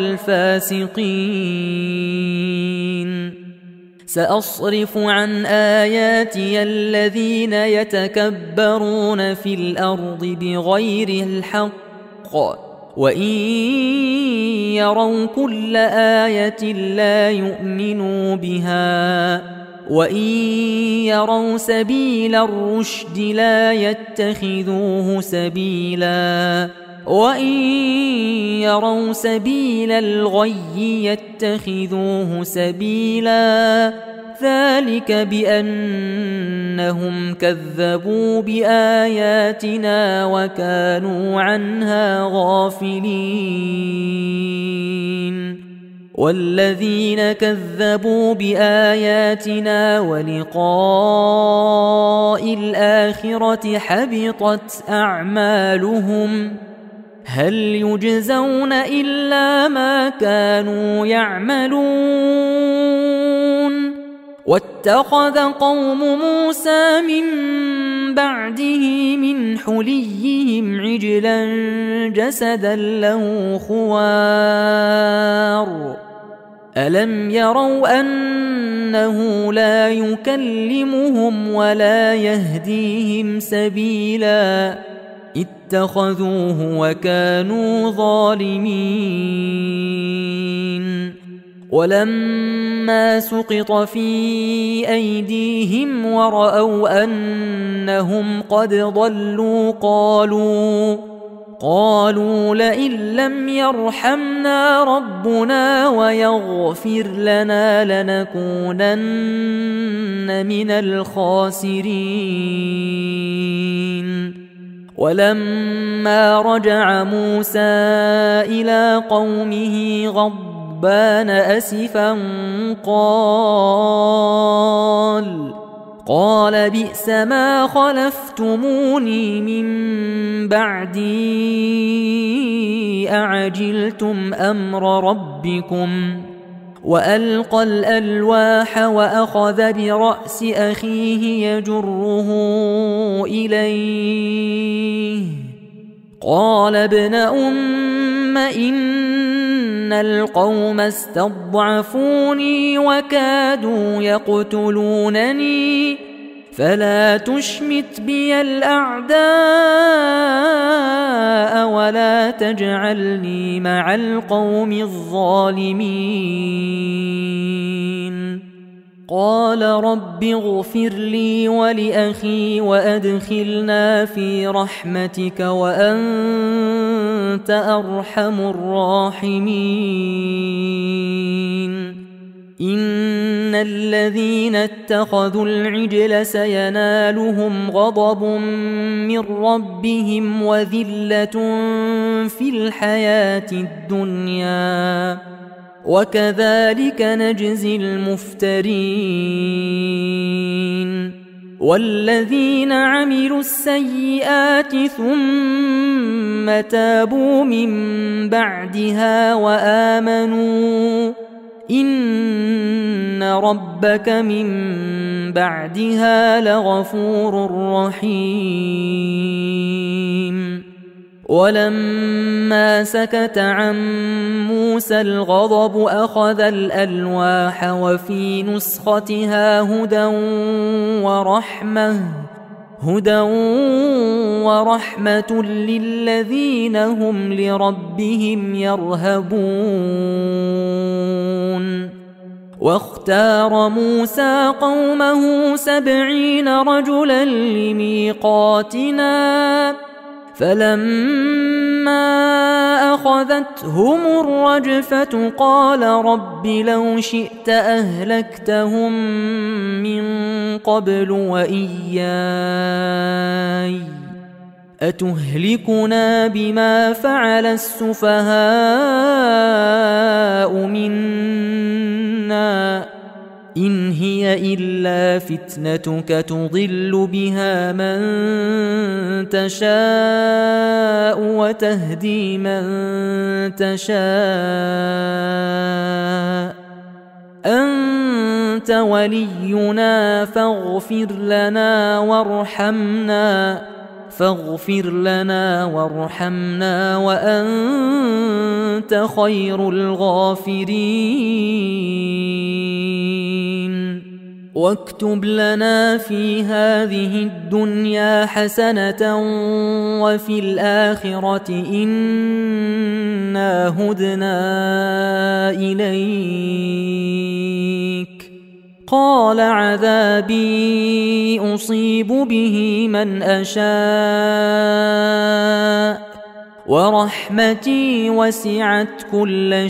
الفاسقين. سأصرف عن آياتي الذين يتكبرون في الأرض بغير الحق وإن يروا كل آية لا يؤمنوا بها وإن يروا سبيل الرشد لا يتخذوه سبيلا وإن يروا سبيل الغي يتخذوه سبيلا. ذلك بأنهم كذبوا بآياتنا وكانوا عنها غافلين. والذين كذبوا بآياتنا ولقاء الآخرة حبطت أعمالهم هل يجزون إلا ما كانوا يعملون. واتخذ قوم موسى من بعده من حليهم عجلا جسدا له خوار ألم يروا أنه لا يكلمهم ولا يهديهم سبيلا اتخذوه وكانوا ظالمين. ولما سقط في أيديهم ورأوا أنهم قد ضلوا قالوا لئن لم يرحمنا ربنا ويغفر لنا لنكونن من الخاسرين. ولما رجع موسى إلى قومه غضبان أسفا قال بئس ما خلفتموني من بعدي أعجلتم أمر ربكم. وألقى الألواح وأخذ برأس أخيه يجره إليه قال ابن أم إن القوم استضعفوني وكادوا يقتلونني فلا تشمت بي الأعداء ولا تجعلني مع القوم الظالمين. قال رب اغفر لي ولأخي وأدخلنا في رحمتك وأنت أرحم الراحمين. إن الذين اتخذوا العجل سينالهم غضب من ربهم وذلة في الحياة الدنيا وكذلك نجزي المفترين. والذين عملوا السيئات ثم تابوا من بعدها وآمنوا إن ربك من بعدها لغفور رحيم. ولما سكت عن موسى الغضب أخذ الألواح وفي نسختها هدى ورحمة للذين هم لربهم يرهبون. واختار موسى قومه 70 رجلا لميقاتنا فلما أخذتهم الرجفة قال رب لو شئت أهلكتهم من قبل وإياي أتهلكنا بما فعل السفهاء منا إن هي إلا فتنتك تضل بها من تشاء وتهدي من تشاء أنت ولينا فاغفر لنا وارحمنا وأنت خير الغافرين. واكتب لنا في هذه الدنيا حسنة وفي الآخرة إنا هدنا إليك. قال عذابي أصيب به من أشاء ورحمتي وسعت كل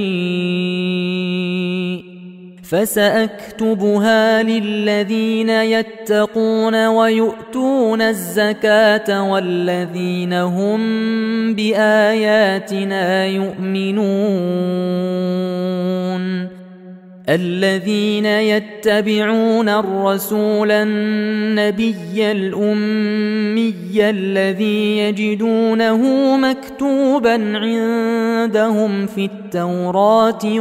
شيء فسأكتبها للذين يتقون ويؤتون الزكاة والذين هم بآياتنا يؤمنون. الذين يتبعون الرسول النبي الأمي الذي يجدونه مكتوبا عندهم في التوراة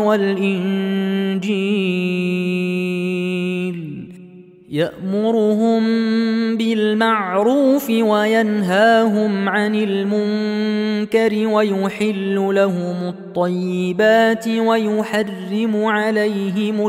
والإنجيل يأمرهم بالمعروف وينهاهم عن المنكر ويحل لهم الطيبات ويحرم عليهم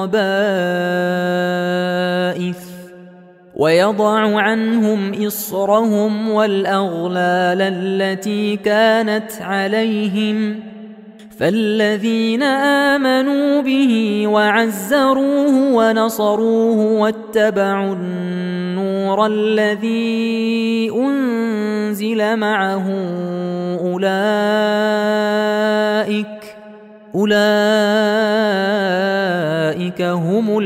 الخبائث ويضع عنهم إصرهم والأغلال التي كانت عليهم. فالذين آمنوا به وعزروه ونصروه واتبعوا النور الذي أنزل معه أولئك هم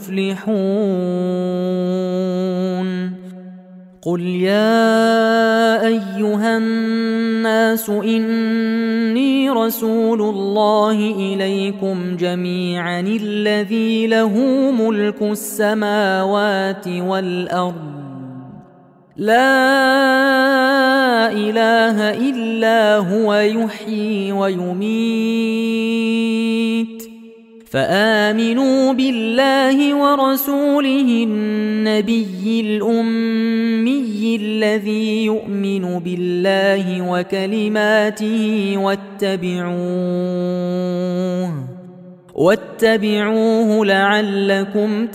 المفلحون. قل يا أيها الناس إني رسول الله إليكم جميعا الذي له ملك السماوات والأرض لا إله إلا هو يحيي ويميت فآمنوا بالله ورسوله النبي الأمي الذي يؤمن بالله واتبعوه لعلكم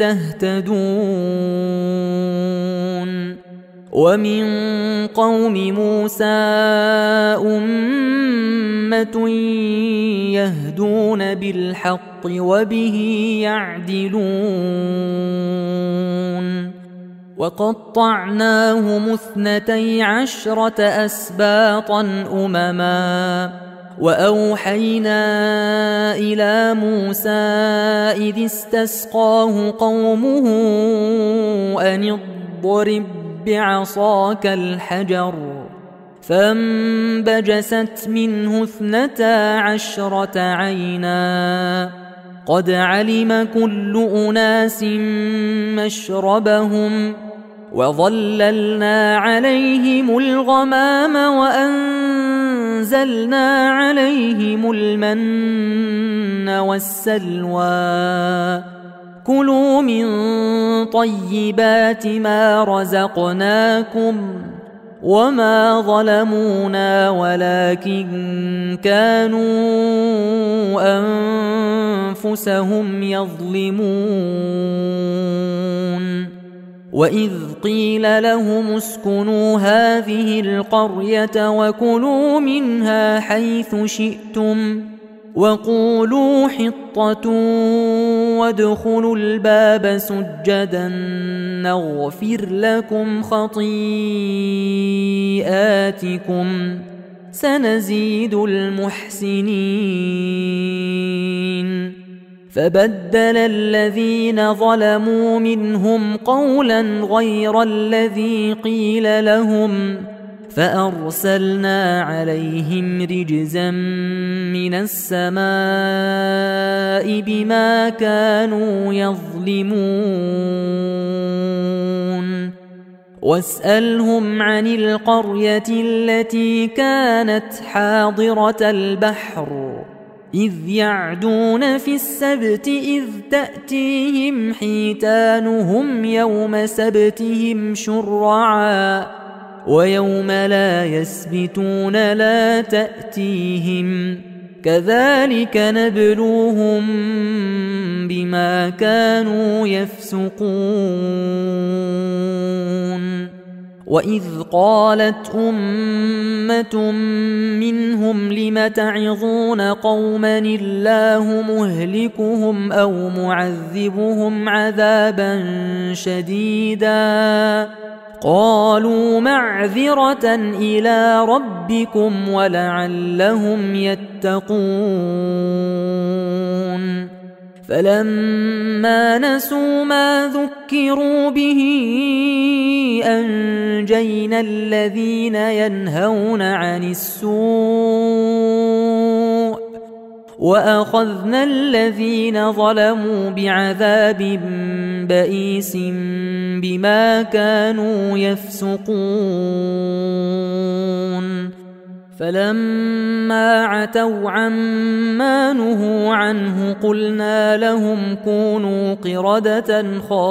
تهتدون ومن قوم موسى أمة يهدون بالحق وبه يعدلون وقطعناهم 12 أسباطا أمما وأوحينا إلى موسى إذ استسقاه قومه أن اضرب بعصاك الحجر فانبجست منه 12 عينا قد علم كل أناس مشربهم وظللنا عليهم الغمام وأنزلنا عليهم المن والسلوى كلوا من طيبات ما رزقناكم وما ظلمونا ولكن كانوا أنفسهم يظلمون وإذ قيل لهم اسكنوا هذه القرية وكلوا منها حيث شئتم وقولوا حطة وادخلوا الباب سجدا نغفر لكم خطيئاتكم سنزيد المحسنين فبدل الذين ظلموا منهم قولا غير الذي قيل لهم فأرسلنا عليهم رجزا من السماء بما كانوا يظلمون واسألهم عن القرية التي كانت حاضرة البحر إذ يعدون في السبت إذ تأتيهم حيتانهم يوم سبتهم شرعا ويوم لا يسبتون لا تأتيهم كذلك نبلوهم بما كانوا يفسقون وإذ قالت أمة منهم لم تعظون قوما الله مهلكهم أو معذبهم عذابا شديدا قالوا معذرة إلى ربكم ولعلهم يتقون فلما نسوا ما ذكروا به أنجينا الذين ينهون عن السوء وأخذنا الذين ظلموا بعذاب بئيس بما كانوا يفسقون فلما عتوا عما نهوا عنه قلنا لهم كونوا قردة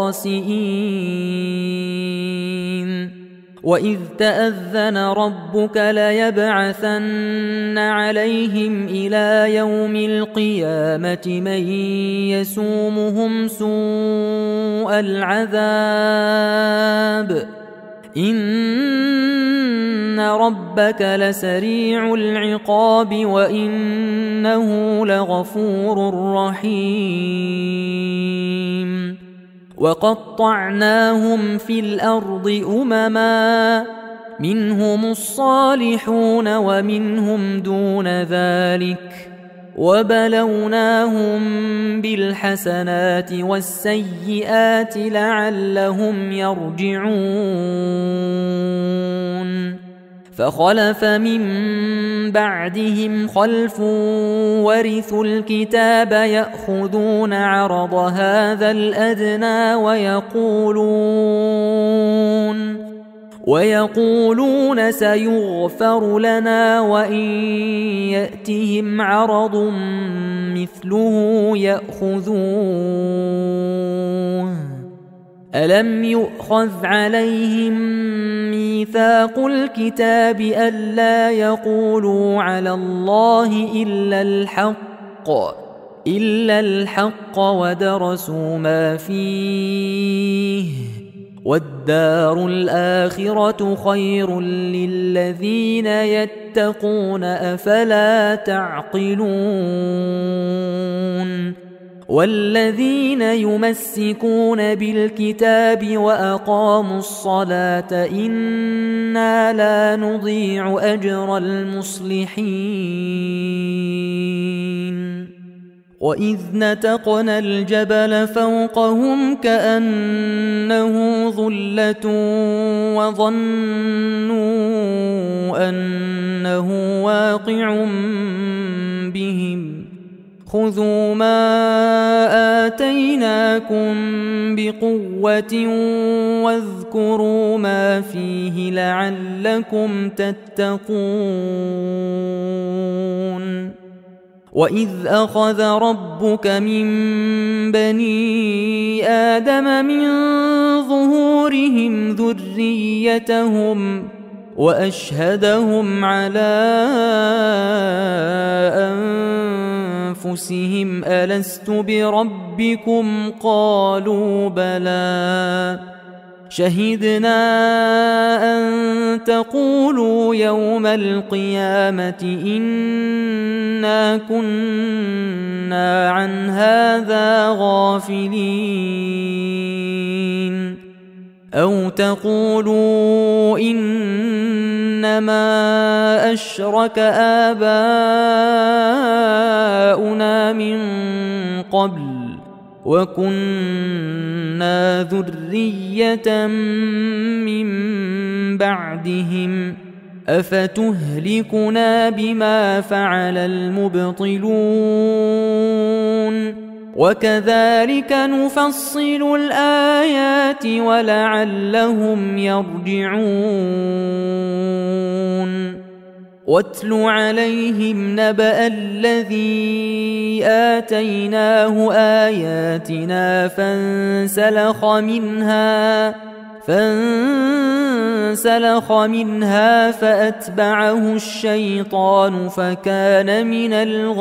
خاسئين وإذ تأذن ربك ليبعثن عليهم إلى يوم القيامة من يسومهم سوء العذاب إن ربك لسريع العقاب وإنه لغفور رحيم وقطعناهم في الأرض أمما منهم الصالحون ومنهم دون ذلك وبلوناهم بالحسنات والسيئات لعلهم يرجعون فخلف من بعدهم خلف ورثوا الكتاب يأخذون عرض هذا الأدنى ويقولون سيغفر لنا وإن يأتهم عرض مثله يأخذوه ألم يؤخذ عليهم ميثاق الكتاب ألا يقولوا على الله إلا الحق إلا الحق ودرسوا ما فيه والدار الآخرة خير للذين يتقون أفلا تعقلون والذين يمسكون بالكتاب وأقاموا الصلاة إنا لا نضيع أجر المصلحين وإذ نتقنا الجبل فوقهم كأنه ظلة وظنوا أنه واقع بهم خذوا ما آتيناكم بقوة واذكروا ما فيه لعلكم تتقون وإذ أخذ ربك من بني آدم من ظهورهم ذريتهم وأشهدهم على أنفسهم ألست بربكم قالوا بلى شهدنا أن تقولوا يوم القيامة إنا كنا عن هذا غافلين أو تقولوا إنما أشرك آباؤنا من قبل وكنا ذرية من بعدهم أفتهلكنا بما فعل المبطلون وكذلك نفصل الآيات ولعلهم يرجعون واتل عليهم نبأ الذي آتيناه آياتنا فانسلخ منها فأتبعه الشيطان فكان من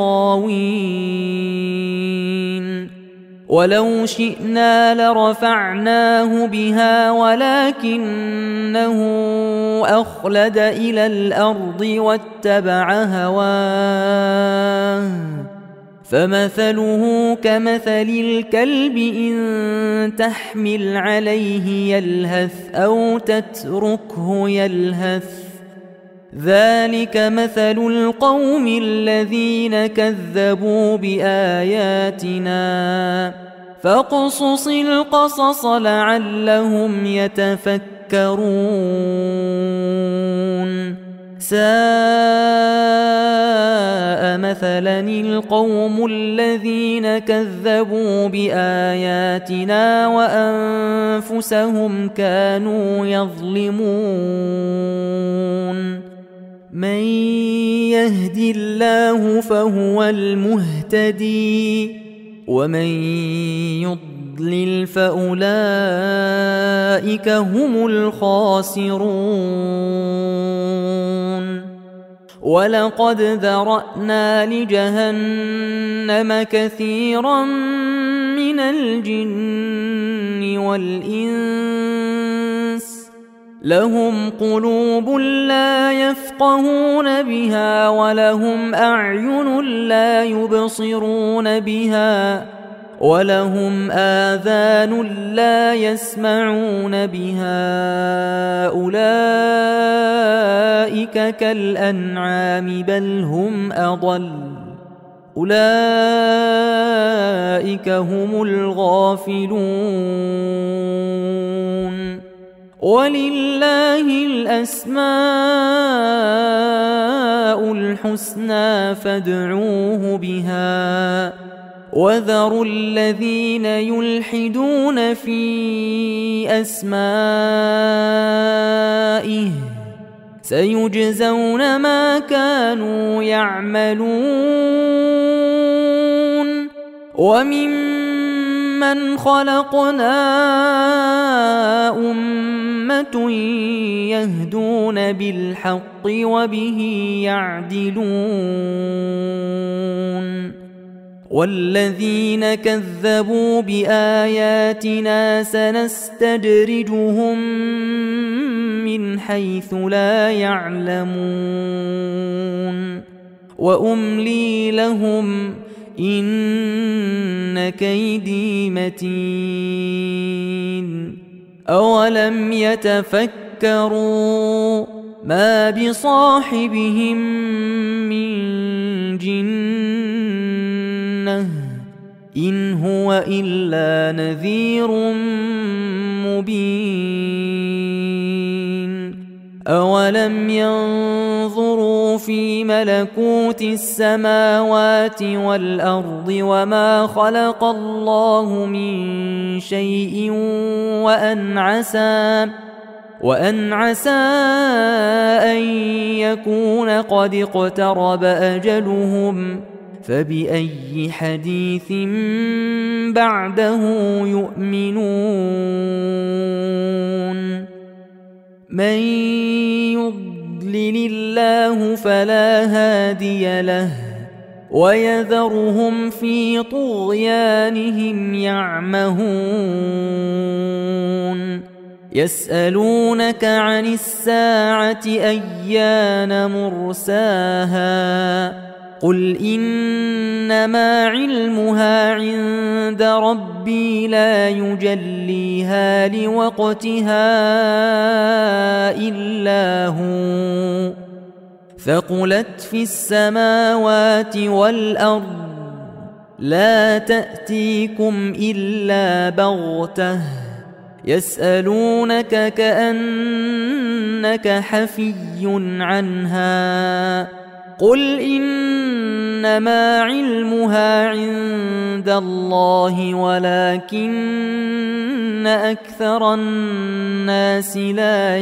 الغاوين ولو شئنا لرفعناه بها ولكنه أخلد إلى الأرض واتبع هواه فمثله كمثل الكلب إن تحمل عليه يلهث أو تتركه يلهث ذلك مثل القوم الذين كذبوا بآياتنا فاقصص القصص لعلهم يتفكرون ساء مثلا القوم الذين كذبوا بآياتنا وأنفسهم كانوا يظلمون من يهد الله فهو المهتدي ومن يضلل فأولئك هم الخاسرون ولقد ذرأنا لجهنم كثيرا من الجن والإنس لهم قلوب لا يفقهون بها ولهم أعين لا يبصرون بها ولهم آذان لا يسمعون بها أولئك كالأنعام بل هم أضل أولئك هم الغافلون ولله الأسماء الحسنى فادعوه بها وذروا الذين يلحدون في أسمائه سيجزون ما كانوا يعملون وممن خلقنا أمة يهدون بالحق وبه يعدلون والذين كذبوا بآياتنا سنستدرجهم من حيث لا يعلمون وأملي لهم إن كيدي متين أولم يتفكروا ما بصاحبهم من جنة إن هو إلا نذير مبين أولم ينظروا في ملكوت السماوات والأرض وما خلق الله من شيء وأن عسى أن يكون قد اقترب أجلهم فبأي حديث بعده يؤمنون من يضلل الله فلا هادي له ويذرهم في طغيانهم يعمهون يسألونك عن الساعة أيان مرساها قل إنما علمها عند ربي لا يجليها لوقتها إلا هو ثقلت في السماوات والأرض لا تأتيكم إلا بغتة يسألونك كأنك حفي عنها قل إنما علمها عند الله ولكن أكثر الناس لا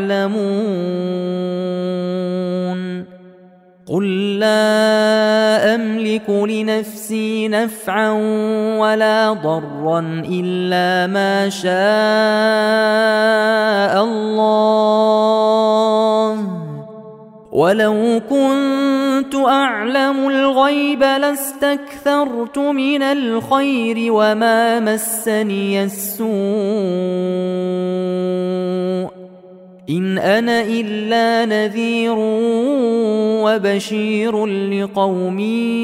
يعلمون قل لا أملك لنفسي نفعا ولا ضرا إلا ما شاء الله ولو كنت أعلم الغيب لاستكثرت من الخير وما مسني السوء إن أنا إلا نذير وبشير لقوم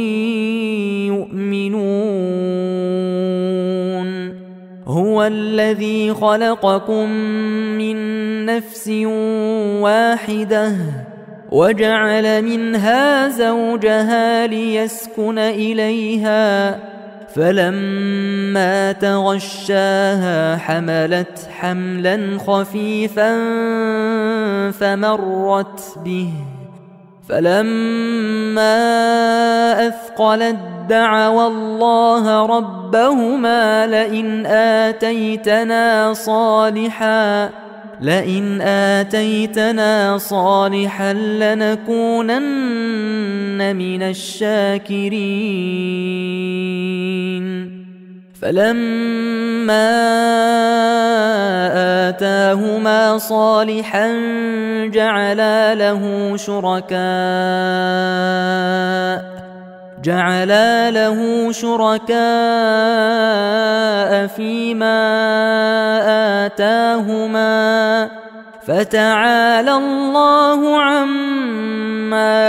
يؤمنون هو الذي خلقكم من نفس واحدة وجعل منها زوجها ليسكن إليها فلما تغشاها حملت حملا خفيفا فمرت به فلما أثقلت دعوا الله ربهما لئن آتيتنا صالحا لنكونن من الشاكرين فلما آتاهما صالحا جعلا له شركاء فيما آتاهما فتعالى الله عما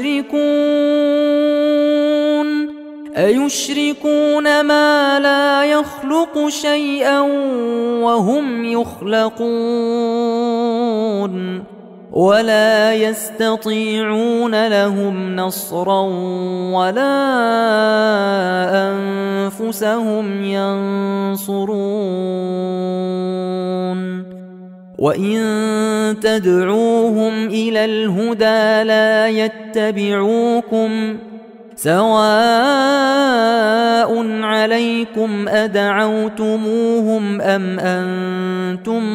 يشركون أيشركون ما لا يخلق شيئا وهم يخلقون ولا يستطيعون لهم نصرا ولا أنفسهم ينصرون وإن تدعوهم إلى الهدى لا يتبعوكم سواء عليكم أدعوتموهم أم أنتم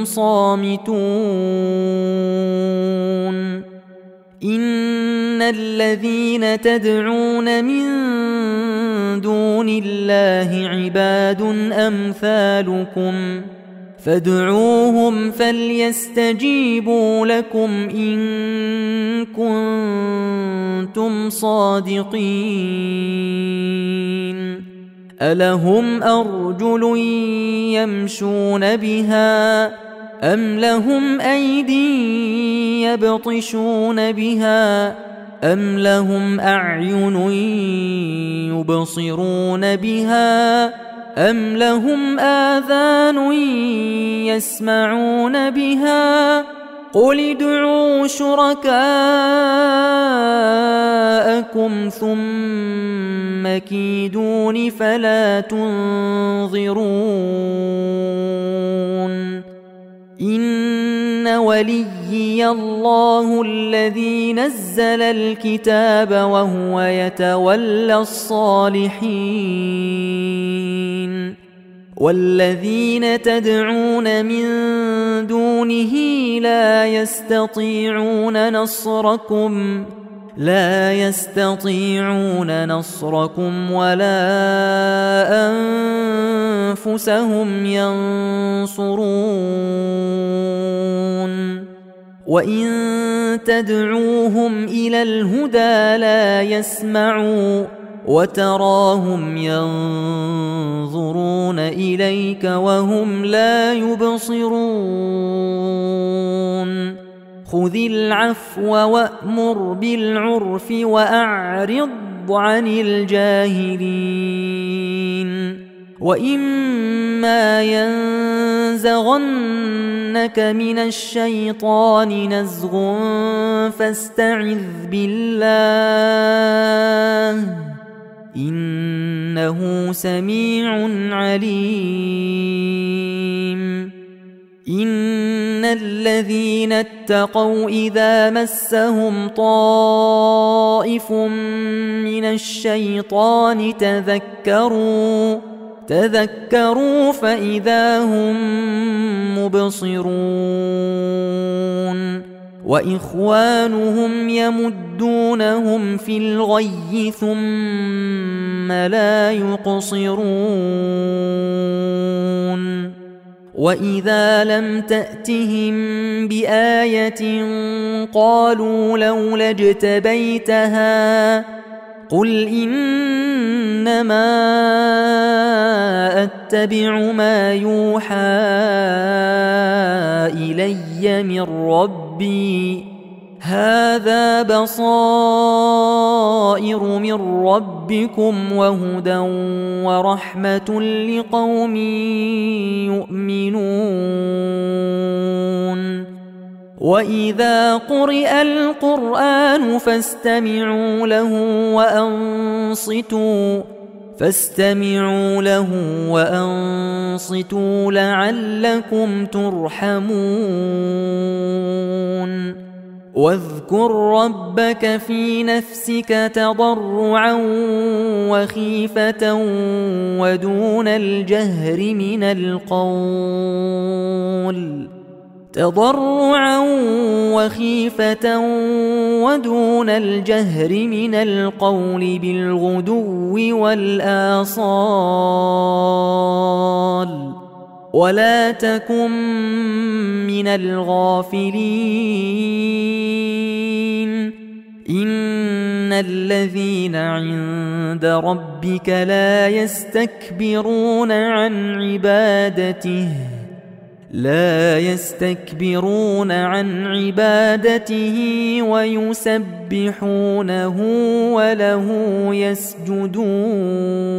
صامتون إن الذين تدعون من دون الله عباد أمثالكم فادعوهم فليستجيبوا لكم إن كنتم صادقين ألهم أرجل يمشون بها أم لهم أيدي يبطشون بها أم لهم أعين يبصرون بها أم لهم آذان يسمعون بها قل ادعوا شركاءكم ثم كيدون فلا تنظرون إن وليي الله الذي نزل الكتاب وهو يتولى الصالحين والذين تدعون من دونه لا يستطيعون نصركم ولا أنفسهم ينصرون وإن تدعوهم إلى الهدى لا يسمعوا وتراهم ينظرون إليك وهم لا يبصرون خذ العفو وأمر بالعرف وأعرض عن الجاهلين وإما ينزغنك من الشيطان نزغ فاستعذ بالله إنه سميع عليم إن الذين اتقوا إذا مسهم طائف من الشيطان تذكروا فإذا هم مبصرون وإخوانهم يمدونهم في الغي ثم لا يقصرون وإذا لم تأتهم بآية قالوا لولا اجتبيتها قل إنما أتبع ما يوحى إلي من ربي هذا بصائر من ربكم وهدى ورحمة لقوم يؤمنون وإذا قرئ القرآن فاستمعوا له وأنصتوا لعلكم ترحمون واذكر ربك في نفسك تضرعا وخيفة ودون الجهر من القول بالغدو والآصال ولا تكن من الغافلين إن الذين عند ربك لا يستكبرون عن عبادته ويسبحونه وله يسجدون